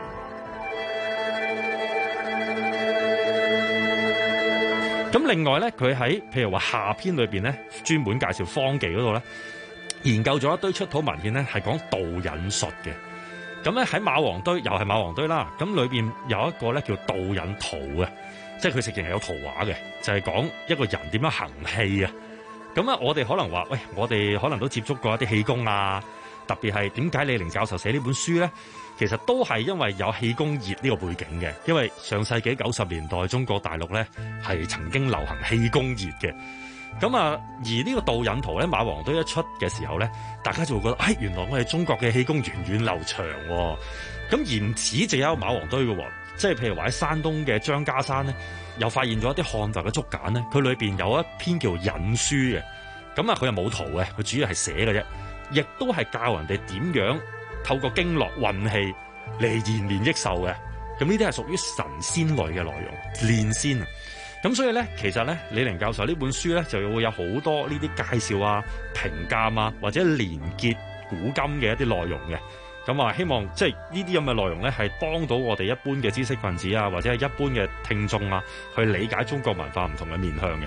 咁另外咧，佢喺譬如話下篇裏邊咧，專門介紹方技嗰度咧，研究咗一堆出土文獻咧，係講導引術嘅。咁咧喺馬王堆，又係馬王堆啦。咁裏邊有一個咧叫導引圖嘅，即係佢直情係有圖畫嘅，就係講一個人點樣行氣啊。咁啊，我哋可能話，喂，我哋可能都接觸過一啲氣功啊，特別係點解李寧教授寫呢本書咧？其實都係因為有氣功熱呢個背景嘅，因為上世紀90年代中國大陸咧係曾經流行氣功熱嘅。咁啊，而呢個導引圖咧，馬王堆一出嘅時候咧，大家就會覺得，原來我哋中國嘅氣功源遠流長喎。咁而唔止淨有馬王堆嘅，即係譬如話喺山東嘅張家山咧，又發現咗一啲漢代嘅竹簡咧，佢裏邊有一篇叫引書嘅。咁啊，佢又冇圖嘅，佢主要係寫嘅啫，亦都係教人哋點樣透過經絡運氣嚟延年益壽嘅。咁呢啲係屬於神仙類嘅內容，練仙啊。咁所以咧，其實咧，李寧教授呢本書咧，就會有好多呢啲介紹啊、評鑑啊，或者連結古今嘅一啲內容嘅。咁啊，希望即係呢啲咁嘅內容咧，係幫到我哋一般嘅知識分子啊，或者係一般嘅聽眾啊，去理解中國文化唔同嘅面向嘅。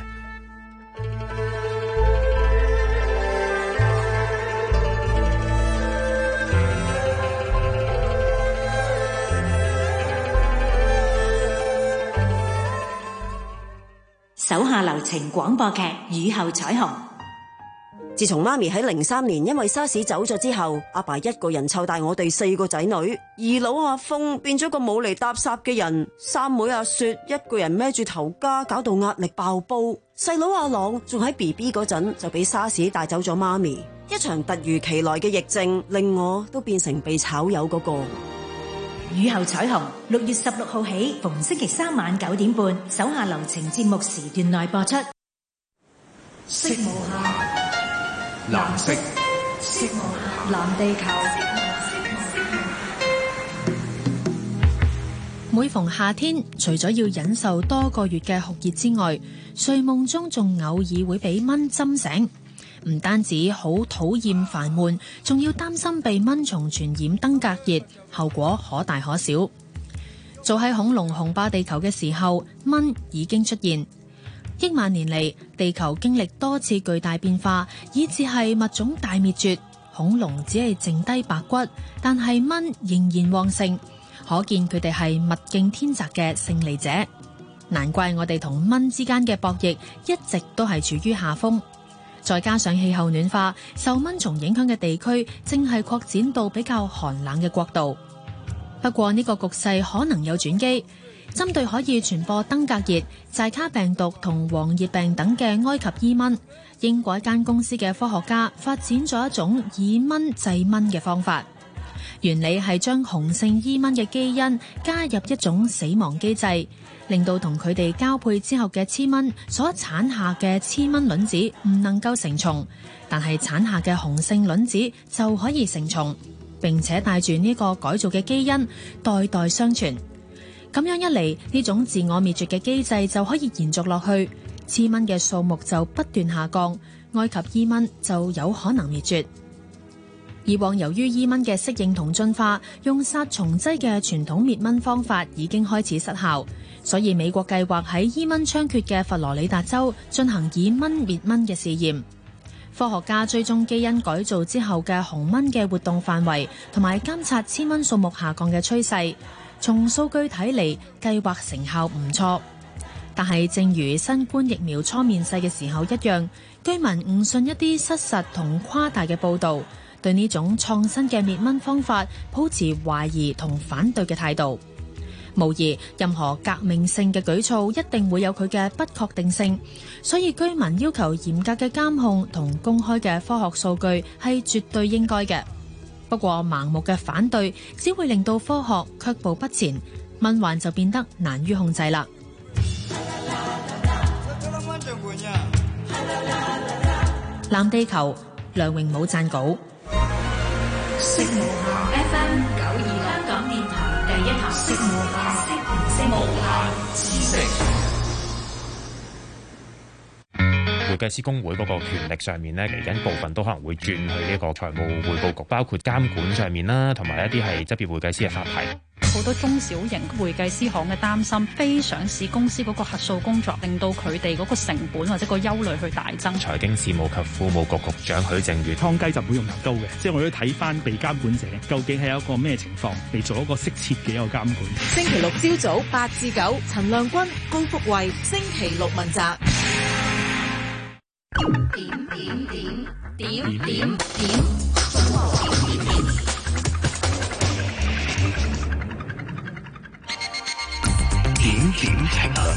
手下留情廣播劇《雨後彩虹》。 自從媽咪喺03年因為沙士走咗之後，阿爸一個人湊大我哋4個仔女。二佬阿峰變咗個冇嚟搭霎嘅人，三妹阿雪一個人孭住頭家，搞到壓力爆煲。細佬阿朗仲喺 BB 嗰陣就俾沙士帶走咗媽咪。一場突如其來嘅疫症，令我都變成被炒魷嗰個。 雨後彩虹6月16號起，逢星期3晚9點半，手下留情節目時段內播出。 色無限， 藍色， 色無限，藍地球。每逢夏天，除咗要忍受多個月嘅酷熱之外，睡夢中仲偶爾會俾蚊針醒。唔單止好討厭煩悶，仲要擔心被蚊蟲傳染登革熱，後果可大可小。早喺恐龍雄霸地球嘅時候，蚊已經出現。億萬年嚟，地球經歷多次巨大變化，以至係物種大滅絕，恐龍只係剩低白骨，但係蚊仍然旺盛，可見佢哋係物競天擇嘅勝利者。難怪我哋同蚊之間嘅博弈一直都係處於下風。再加上氣候暖化，受蚊蟲影響嘅地區正係擴展到比較寒冷嘅國度。不過呢個局勢可能有轉機，針對可以傳播登革熱、寨卡病毒同黃熱病等嘅埃及伊蚊，英國一間公司嘅科學家發展咗一種以蚊制蚊嘅方法。原理係將雄性伊蚊嘅基因加入一種死亡機制，令到同佢哋交配之後嘅雌蚊所產下嘅雌蚊卵子唔能夠成蟲，但係產下嘅雄性卵子就可以成蟲，並且帶住呢個改造嘅基因代代相傳。咁樣一嚟，呢種自我滅絕嘅機制就可以延續落去，雌蚊嘅數目就不斷下降，埃及伊蚊就有可能滅絕。以往由於伊蚊嘅適應同進化，用殺蟲劑嘅傳統滅蚊方法已經開始失效，所以美國計劃喺伊蚊猖獗嘅佛羅里達州進行以蚊滅蚊嘅試驗。科學家追蹤基因改造之後嘅雄蚊嘅活動範圍，同埋監察雌蚊數目下降嘅趨勢。從數據睇嚟，計劃成效唔錯。但係正如新冠疫苗初面世嘅時候一樣，居民誤信一啲失實同誇大嘅報導，對呢種創新嘅滅蚊方法抱持懷疑同反對嘅態度。無疑，任何革命性嘅舉措一定會有佢嘅不確定性，所以居民要求嚴格嘅監控同公開嘅科學數據係絕對應該嘅。不過盲目嘅反對只會令到科學卻步不前，蚊患就變得難於控制啦。 藍地球，梁榮武撰稿。 FM 92香港電台第一台，無限知識。 會計師公會嗰個權力上面咧，嚟緊部分都可能會轉去呢個財務匯報局，包括監管上面啦，同埋一啲係執業會計師嘅發牌。 好多中小型會計師行嘅擔心，非上市公司嗰個核數工作，令到佢哋嗰個成本或者個憂慮去大增。 財經事務及庫務局局長許正宇： 劏雞就唔會用牛刀嘅，即係我要睇翻被監管者究竟係有一個咩情況，嚟做一個適切嘅一個監管。 星期六朝早8至9，陳亮君、高福慧，星期六問責。 點評論。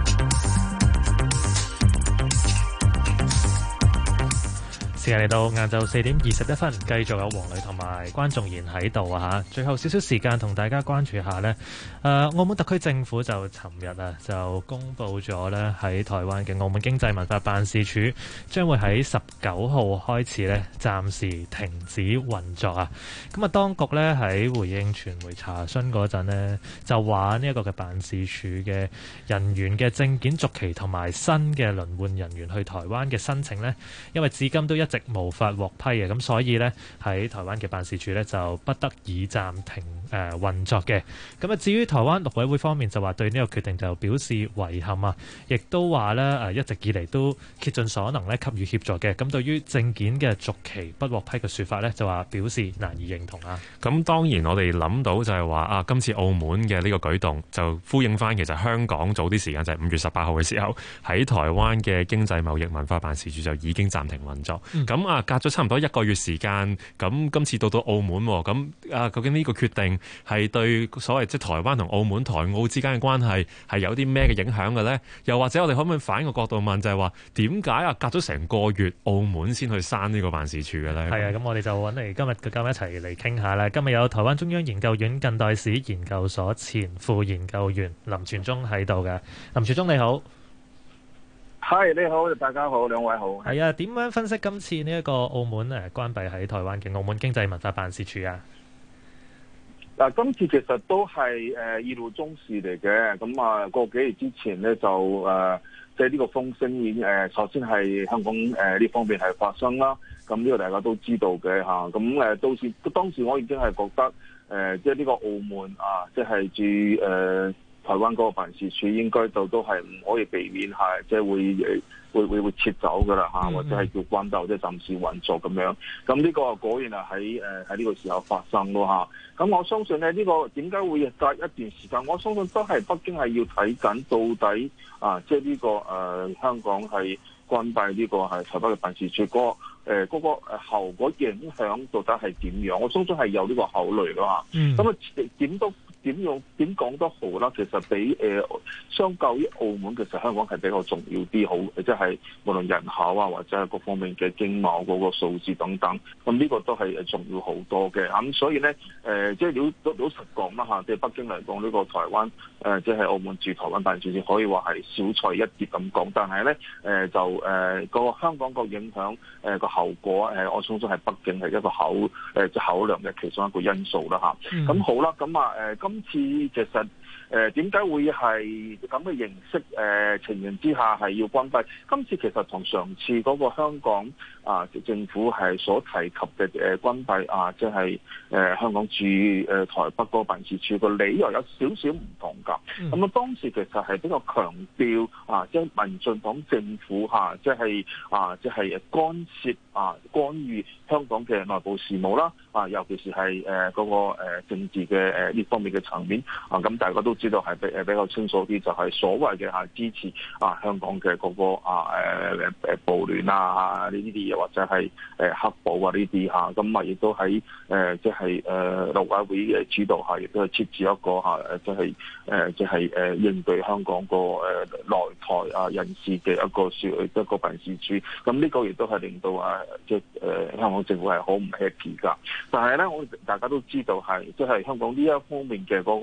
時間嚟到晏晝4點21分，繼續有黃磊同埋關仲賢喺度啊嚇！最後少少時間同大家關注下呢。澳門特區政府就尋日就公布咗呢，喺台灣嘅澳門經濟文化辦事處將會喺19號開始呢暫時停止運作啊！咁啊，當局呢喺回應傳媒查詢嗰陣呢，就話呢一個嘅辦事處嘅人員嘅證件續期同埋新嘅輪換人員去台灣嘅申請呢，因為至今都一直無法獲批嘅，咁所以呢，喺台灣嘅辦事處呢，就不得已暫停運作嘅。咁啊，至於台灣陸委會方面就話對呢個決定就表示遺憾啊，亦都話呢一直以嚟都竭盡所能呢給予協助嘅。咁對於證件嘅續期不獲批嘅説法呢，就話表示難以認同啊。 咁當然我哋諗到就係話啊，今次澳門嘅呢個舉動就呼應翻其實香港早啲時間就係5月18號嘅時候喺台灣嘅經濟貿易文化辦事處就已經暫停運作。咁隔咗差唔多1個月時間，咁今次到澳門，咁究竟呢個決定係對所謂即係台灣同澳門、台澳之間嘅關係係有啲咩嘅影響嘅呢？又或者我哋可唔可以反個角度問，就係話點解隔咗成個月，澳門先去閂呢個辦事處嘅呢？ 係啊，咁我哋就揾嚟今日嘅嘉賓一齊嚟傾下啦。今日有台灣中央研究院近代史研究所前副研究員林泉忠喺度嘅。林泉忠你好。 係，你好，大家好，兩位好。 係啊，點樣分析今次呢一個澳門關閉喺台灣嘅澳門經濟文化辦事處啊？ 嗱，今次其實都係意料中事嚟嘅。咁啊，個幾月之前咧就即係呢個風聲已經首先係香港呢方面係發生啦。咁呢個大家都知道嘅嚇。咁當時我已經係覺得即係呢個澳門啊，即係住台灣嗰個辦事處應該都係唔可以避免係即係會撤走㗎啦嚇，或者係叫關閉即係暫時運作咁樣。咁呢個果然係喺呢個時候發生咯嚇。咁我相信咧，呢個點解會隔一段時間？我相信都係北京係要睇緊到底即係呢個香港係關閉呢個係台北嘅辦事處嗰個後果影響到底係點樣？我相信係有呢個考慮咯嚇。咁點講都好啦，其實比相較於澳門，其實香港係比較重要啲，好即係無論人口啊，或者係各方面嘅經貿嗰個數字等等，咁呢個都係重要好多嘅。咁所以咧，即係老實講啦嚇，即係北京嚟講呢個台灣即係澳門駐台灣辦事處可以話係小菜一碟咁講，但係咧就個香港個影響個後果我相信係北京係一個考量嘅其中一個因素啦嚇。咁好啦，咁今次其實點解會係咁嘅形式情形之下係要關閉？今次其實同上次嗰個香港政府係所提及嘅關閉即係香港駐台北嗰個辦事處個理由有少少唔同㗎。咁當時其實係比較強調即係民進黨政府即係干涉干預香港嘅內部事務啦。尤其是係嗰個政治嘅呢方面嘅層面咁大家都知道係比較清楚啲，就係所謂嘅支持香港嘅嗰個暴亂呢啲嘢，或者係黑暴呢啲咁亦都喺即係陸委會嘅指導下，亦都係設置一個即係應對香港個來台人士嘅一個辦事處。咁呢個亦都係令到即係香港政府係好唔 happy 㗎。但係咧，大家都知道係即係香港呢一方面嘅嗰個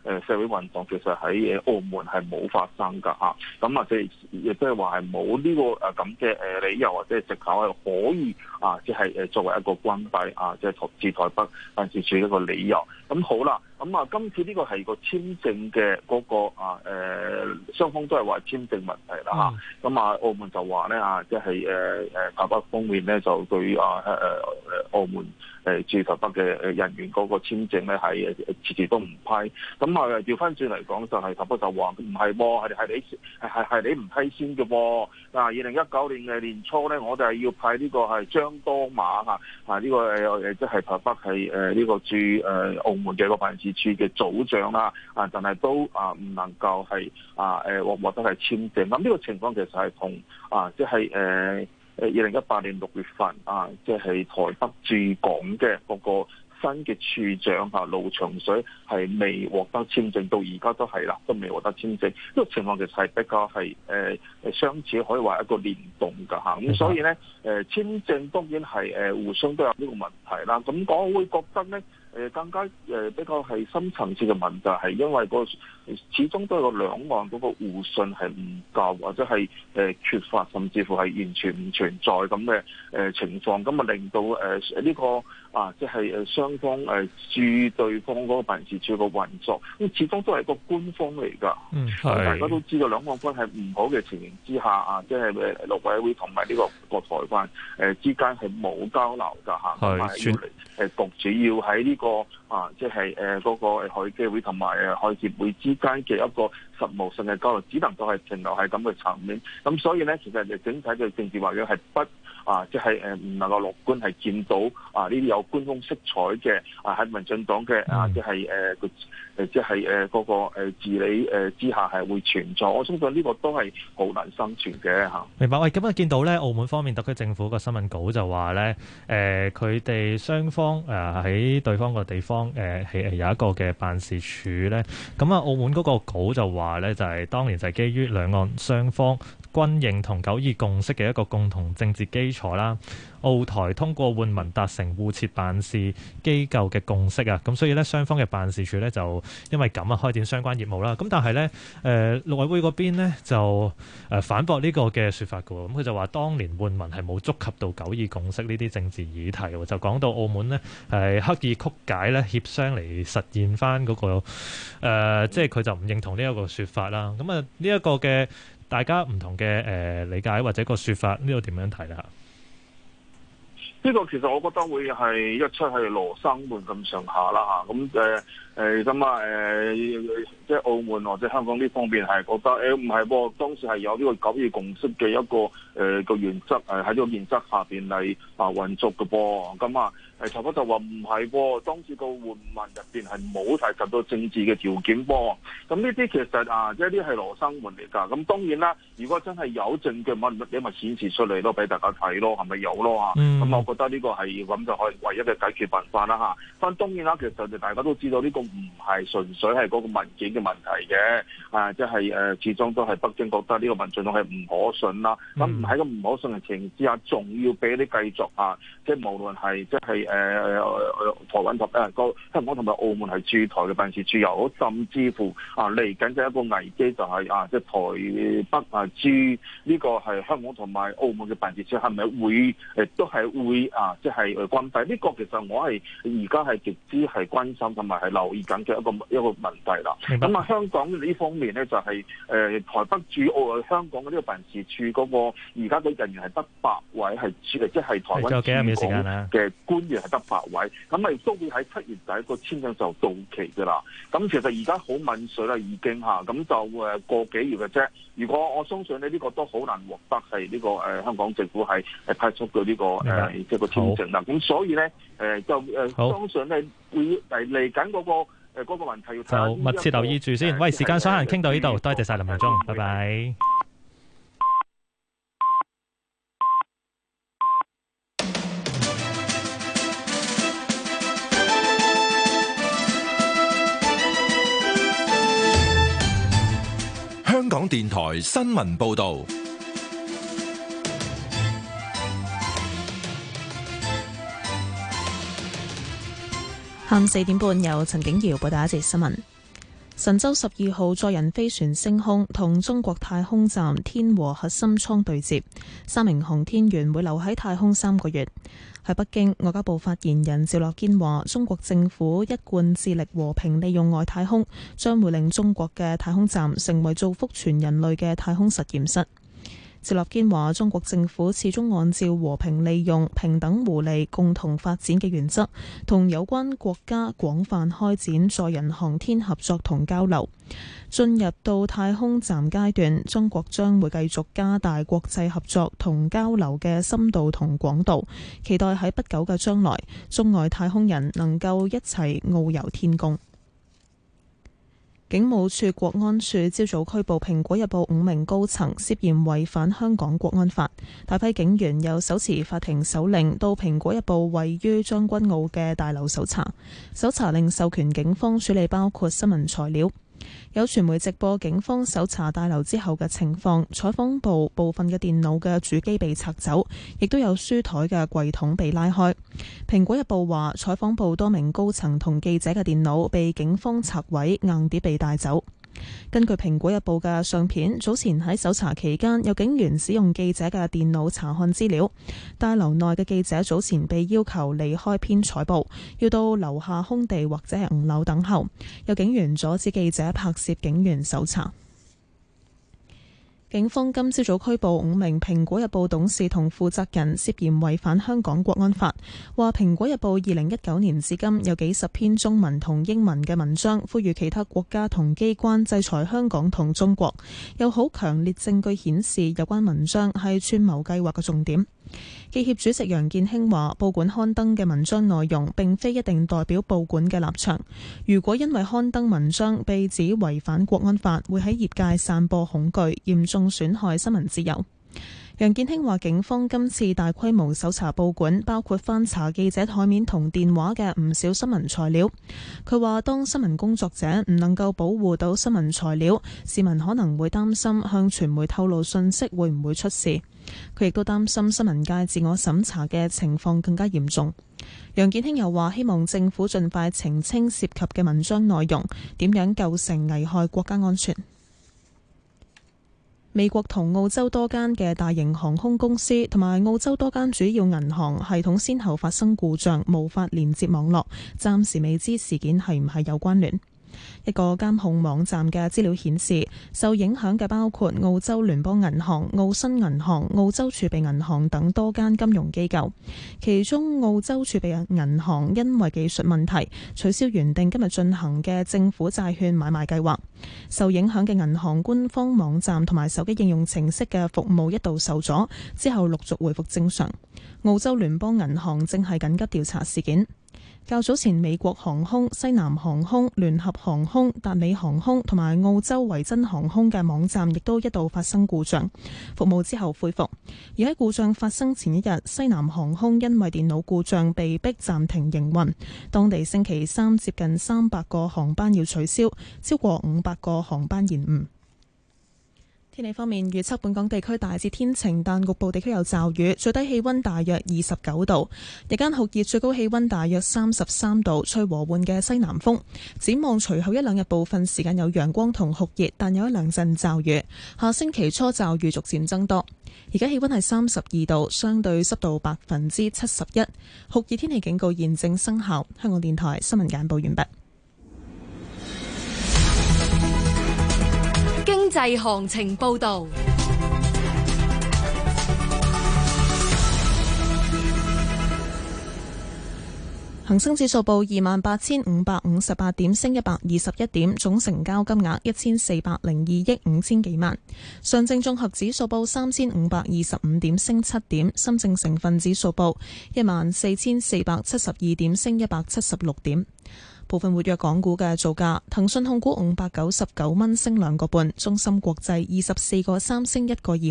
社會運動，其實喺澳門係冇發生㗎嚇。咁啊，即係亦即係話係冇呢個咁嘅理由或者係藉口係可以即係作為一個關閉即係駐台北辦事處一個理由。咁好啦，咁今次呢個係個簽證嘅嗰個雙方都係話簽證問題啦嚇。咁澳門就話咧即係台北方面咧就對澳門駐台北嘅人員嗰個簽證咧係遲遲都唔批。咁調翻轉嚟講就係台北就話唔係喎，係你唔批先嘅喎。2019年嘅年初咧，我哋係要派呢個係張多馬呢個即係台北係呢個駐澳門嘅個辦事處嘅組長啦，但係都唔能夠係獲得係簽證。咁呢個情況其實係同即係2018年6月份即係台北駐港嘅嗰個新嘅處長盧長水係未獲得簽證，到而家都係啦，都未獲得簽證。呢個情況其實係比較係相似，可以話一個聯動㗎嚇。咁所以咧簽證當然係互相都有呢個問題啦。咁我會覺得咧更加比較係深層次嘅問題係因為始終都有個兩岸嗰個互信係唔夠，或者係缺乏，甚至乎係完全唔存在咁嘅情況，咁令到呢個即係雙方駐對方嗰個辦事處個運作，咁始終都係一個官方嚟㗎。大家都知道兩岸關係唔好嘅情形之下即係陸委會同埋呢個台灣之間係冇交流㗎嚇，同埋要局主要喺呢即係嗰個海基會同埋海協會之間嘅一個實務性嘅交流，只能夠係停留喺咁嘅層面。咁所以咧，其實整體嘅政治環境係不即係唔能夠樂觀，係見到呢啲有官方色彩嘅喺民進黨嘅即係嗰個治理之下係會存在。我相信呢個都係好難生存嘅嚇。 明白。喂，咁今日見到咧，澳門方面特區政府個新聞稿就話咧，佢哋雙方喺對方個地方係有一個嘅辦事處咧。咁澳門嗰個稿就話咧，就係當年就係基於兩岸雙方均認同九二共識嘅一個共同政治基礎啦。澳台通過換文達成互設辦事機構嘅共識啊，咁所以咧雙方嘅辦事處咧就因為咁開展相關業務啦。咁但係咧陸委會嗰邊咧就反駁呢個嘅説法嘅喎，咁佢就話當年換文係冇觸及到九二共識呢啲政治議題喎，就講到澳門呢係刻意曲解咧協商嚟實現翻嗰個即係佢就唔認同呢一個説法啦。咁呢一個嘅大家唔同嘅理解或者個説法，呢個點樣睇咧？ 呢個其實我覺得會係一出係羅生門咁上下啦嚇。咁即係澳門或者香港呢方面係覺得唔係喎，當時係有呢個九二共識嘅一個個原則喺呢個原則下邊嚟運作嘅噃。咁台北就話唔係喎，當時個換文入邊係冇提及到政治嘅條件噃。咁呢啲其實即係啲係羅生門嚟㗎。咁當然啦，如果真係有證據，你咪顯示出嚟咯，俾大家睇咯，係咪有咯嚇？咁我覺得呢個係咁就可以唯一嘅解決辦法啦嚇。但當然啦，其實大家都知道呢個唔係純粹係嗰個文件嘅問題嘅，即係始終都係北京覺得呢個民進黨係唔可信啦。咁唔喺個唔可信嘅情形之下，仲要俾啲繼續即係無論係即係台灣同香港同埋澳門係駐台嘅辦事處又好，甚至乎嚟緊嘅一個危機就係即係台北駐呢個係香港同埋澳門嘅辦事處係咪會都係會即係關閉？呢個其實我係而家係極之係關心同埋係留意緊嘅一個問題啦。咁香港呢方面咧就係台北駐香港嘅呢個辦事處嗰個而家嘅人員係得8位，係即係台灣駐港嘅官員係得8位，咁亦都會喺7月底個簽證就到期㗎啦。咁其實而家好敏水啦，已經咁就個幾月嘅啫。如果我相信呢個都好難獲得係呢個香港政府係批出嘅呢個即係個簽證啦。咁所以咧就相信咧會嚟緊嗰個問題要就密切留意住先。喂，時間所限，傾到呢度，多謝晒林文忠，拜拜。 香港電台新聞報道。 下午4點半，由陳景瑤報道一節新聞。 神舟12號載人飛船升空，同中國太空站天和核心艙對接，3名航天員會留喺太空3個月。喺北京，外交部發言人趙立堅話：中國政府一貫致力和平利用外太空，將會令中國嘅太空站成為造福全人類嘅太空實驗室。趙立堅話：中國政府始終按照和平利用、平等互利、共同發展嘅原則，同有關國家廣泛開展載人航天合作同交流。進入到太空站階段，中國將會繼續加大國際合作同交流嘅深度同廣度，期待喺不久嘅將來，中外太空人能夠一齊遨遊天宮。警務處國安處朝早拘捕《蘋果日報》5名高層，涉嫌違反香港國安法。大批警員有手持法庭手令到《蘋果日報》位於將軍澳嘅大樓搜查，搜查令授權警方處理包括新聞材料。有傳媒直播警方搜查大樓之後嘅情況，採訪部分嘅電腦嘅主機被拆走，亦都有書台嘅櫃桶被拉開。蘋果日報話，採訪部多名高層同記者嘅電腦被警方拆毀，硬碟被帶走。根據蘋果日報嘅相片，早前喺搜查期間，有警員使用記者嘅電腦查看資料。大樓內嘅記者早前被要求離開編採部，要到樓下空地或者係5樓等候。有警員阻止記者拍攝警員搜查。警方今朝早拘捕5名蘋果日報董事同負責人，涉嫌違反香港國安法。話蘋果日報2019年至今有幾十篇中文同英文嘅文章，呼籲其他國家同機關制裁香港同中國，有好強烈證據顯示有關文章係串謀計劃嘅重點。記協主席楊健興話：報館刊登嘅文章內容並非一定代表報館嘅立場。如果因為刊登文章被指違反國安法，會喺業界散播恐懼，嚴重損害新聞自由。楊健興話：警方今次大規模搜查報館，包括翻查記者台面同電話嘅唔少新聞材料。佢話：當新聞工作者唔能夠保護到新聞材料，市民可能會擔心向傳媒透露信息會唔會出事。佢亦都擔心新聞界自我審查嘅情況更加嚴重。楊健興又話：希望政府盡快澄清涉及嘅文章內容點樣構成危害國家安全。美國同澳洲多間嘅大型航空公司同埋澳洲多間主要銀行系統先後發生故障，無法連接網絡，暫時未知事件係唔係有關聯。一個監控網站嘅資料顯示，受影響嘅包括澳洲聯邦銀行、澳新銀行、澳洲儲備銀行等多間金融機構。其中澳洲儲備銀行因為技術問題，取消原定今日進行嘅政府債券買賣計劃。受影響嘅銀行官方網站同埋手機應用程式嘅服務一度受阻，之後陸續回復正常。澳洲聯邦銀行正係緊急調查事件。較早前，美國航空、西南航空、聯合航空、達美航空同埋澳洲維珍航空嘅網站亦都一度發生故障，服務之後恢復。而喺故障發生前一日，西南航空因為電腦故障被迫暫停營運。當地星期三接近300個航班要取消，超過500個航班延誤。天氣方面，預測本港地區大致天晴，但局部地區有驟雨，最低氣溫大約29度，日間酷熱，最高氣溫大約33度，吹和緩嘅西南風。展望隨後1-2日部分時間有陽光同酷熱，但有1-2陣驟雨。下星期初驟雨逐漸增多。而家氣溫係32度，相對濕度71%，酷熱天氣警告現正生效。香港電台新聞簡報完畢。 經濟行情報道。 恒生指數報28,558點，升121點，總成交金額1402億5千幾萬。上證綜合指數報3525點，升7點。深證成分指數報14,472點，升176點。部分活躍港股嘅造價：騰訊控股599蚊，升2個半；中芯國際24個3，升1個2。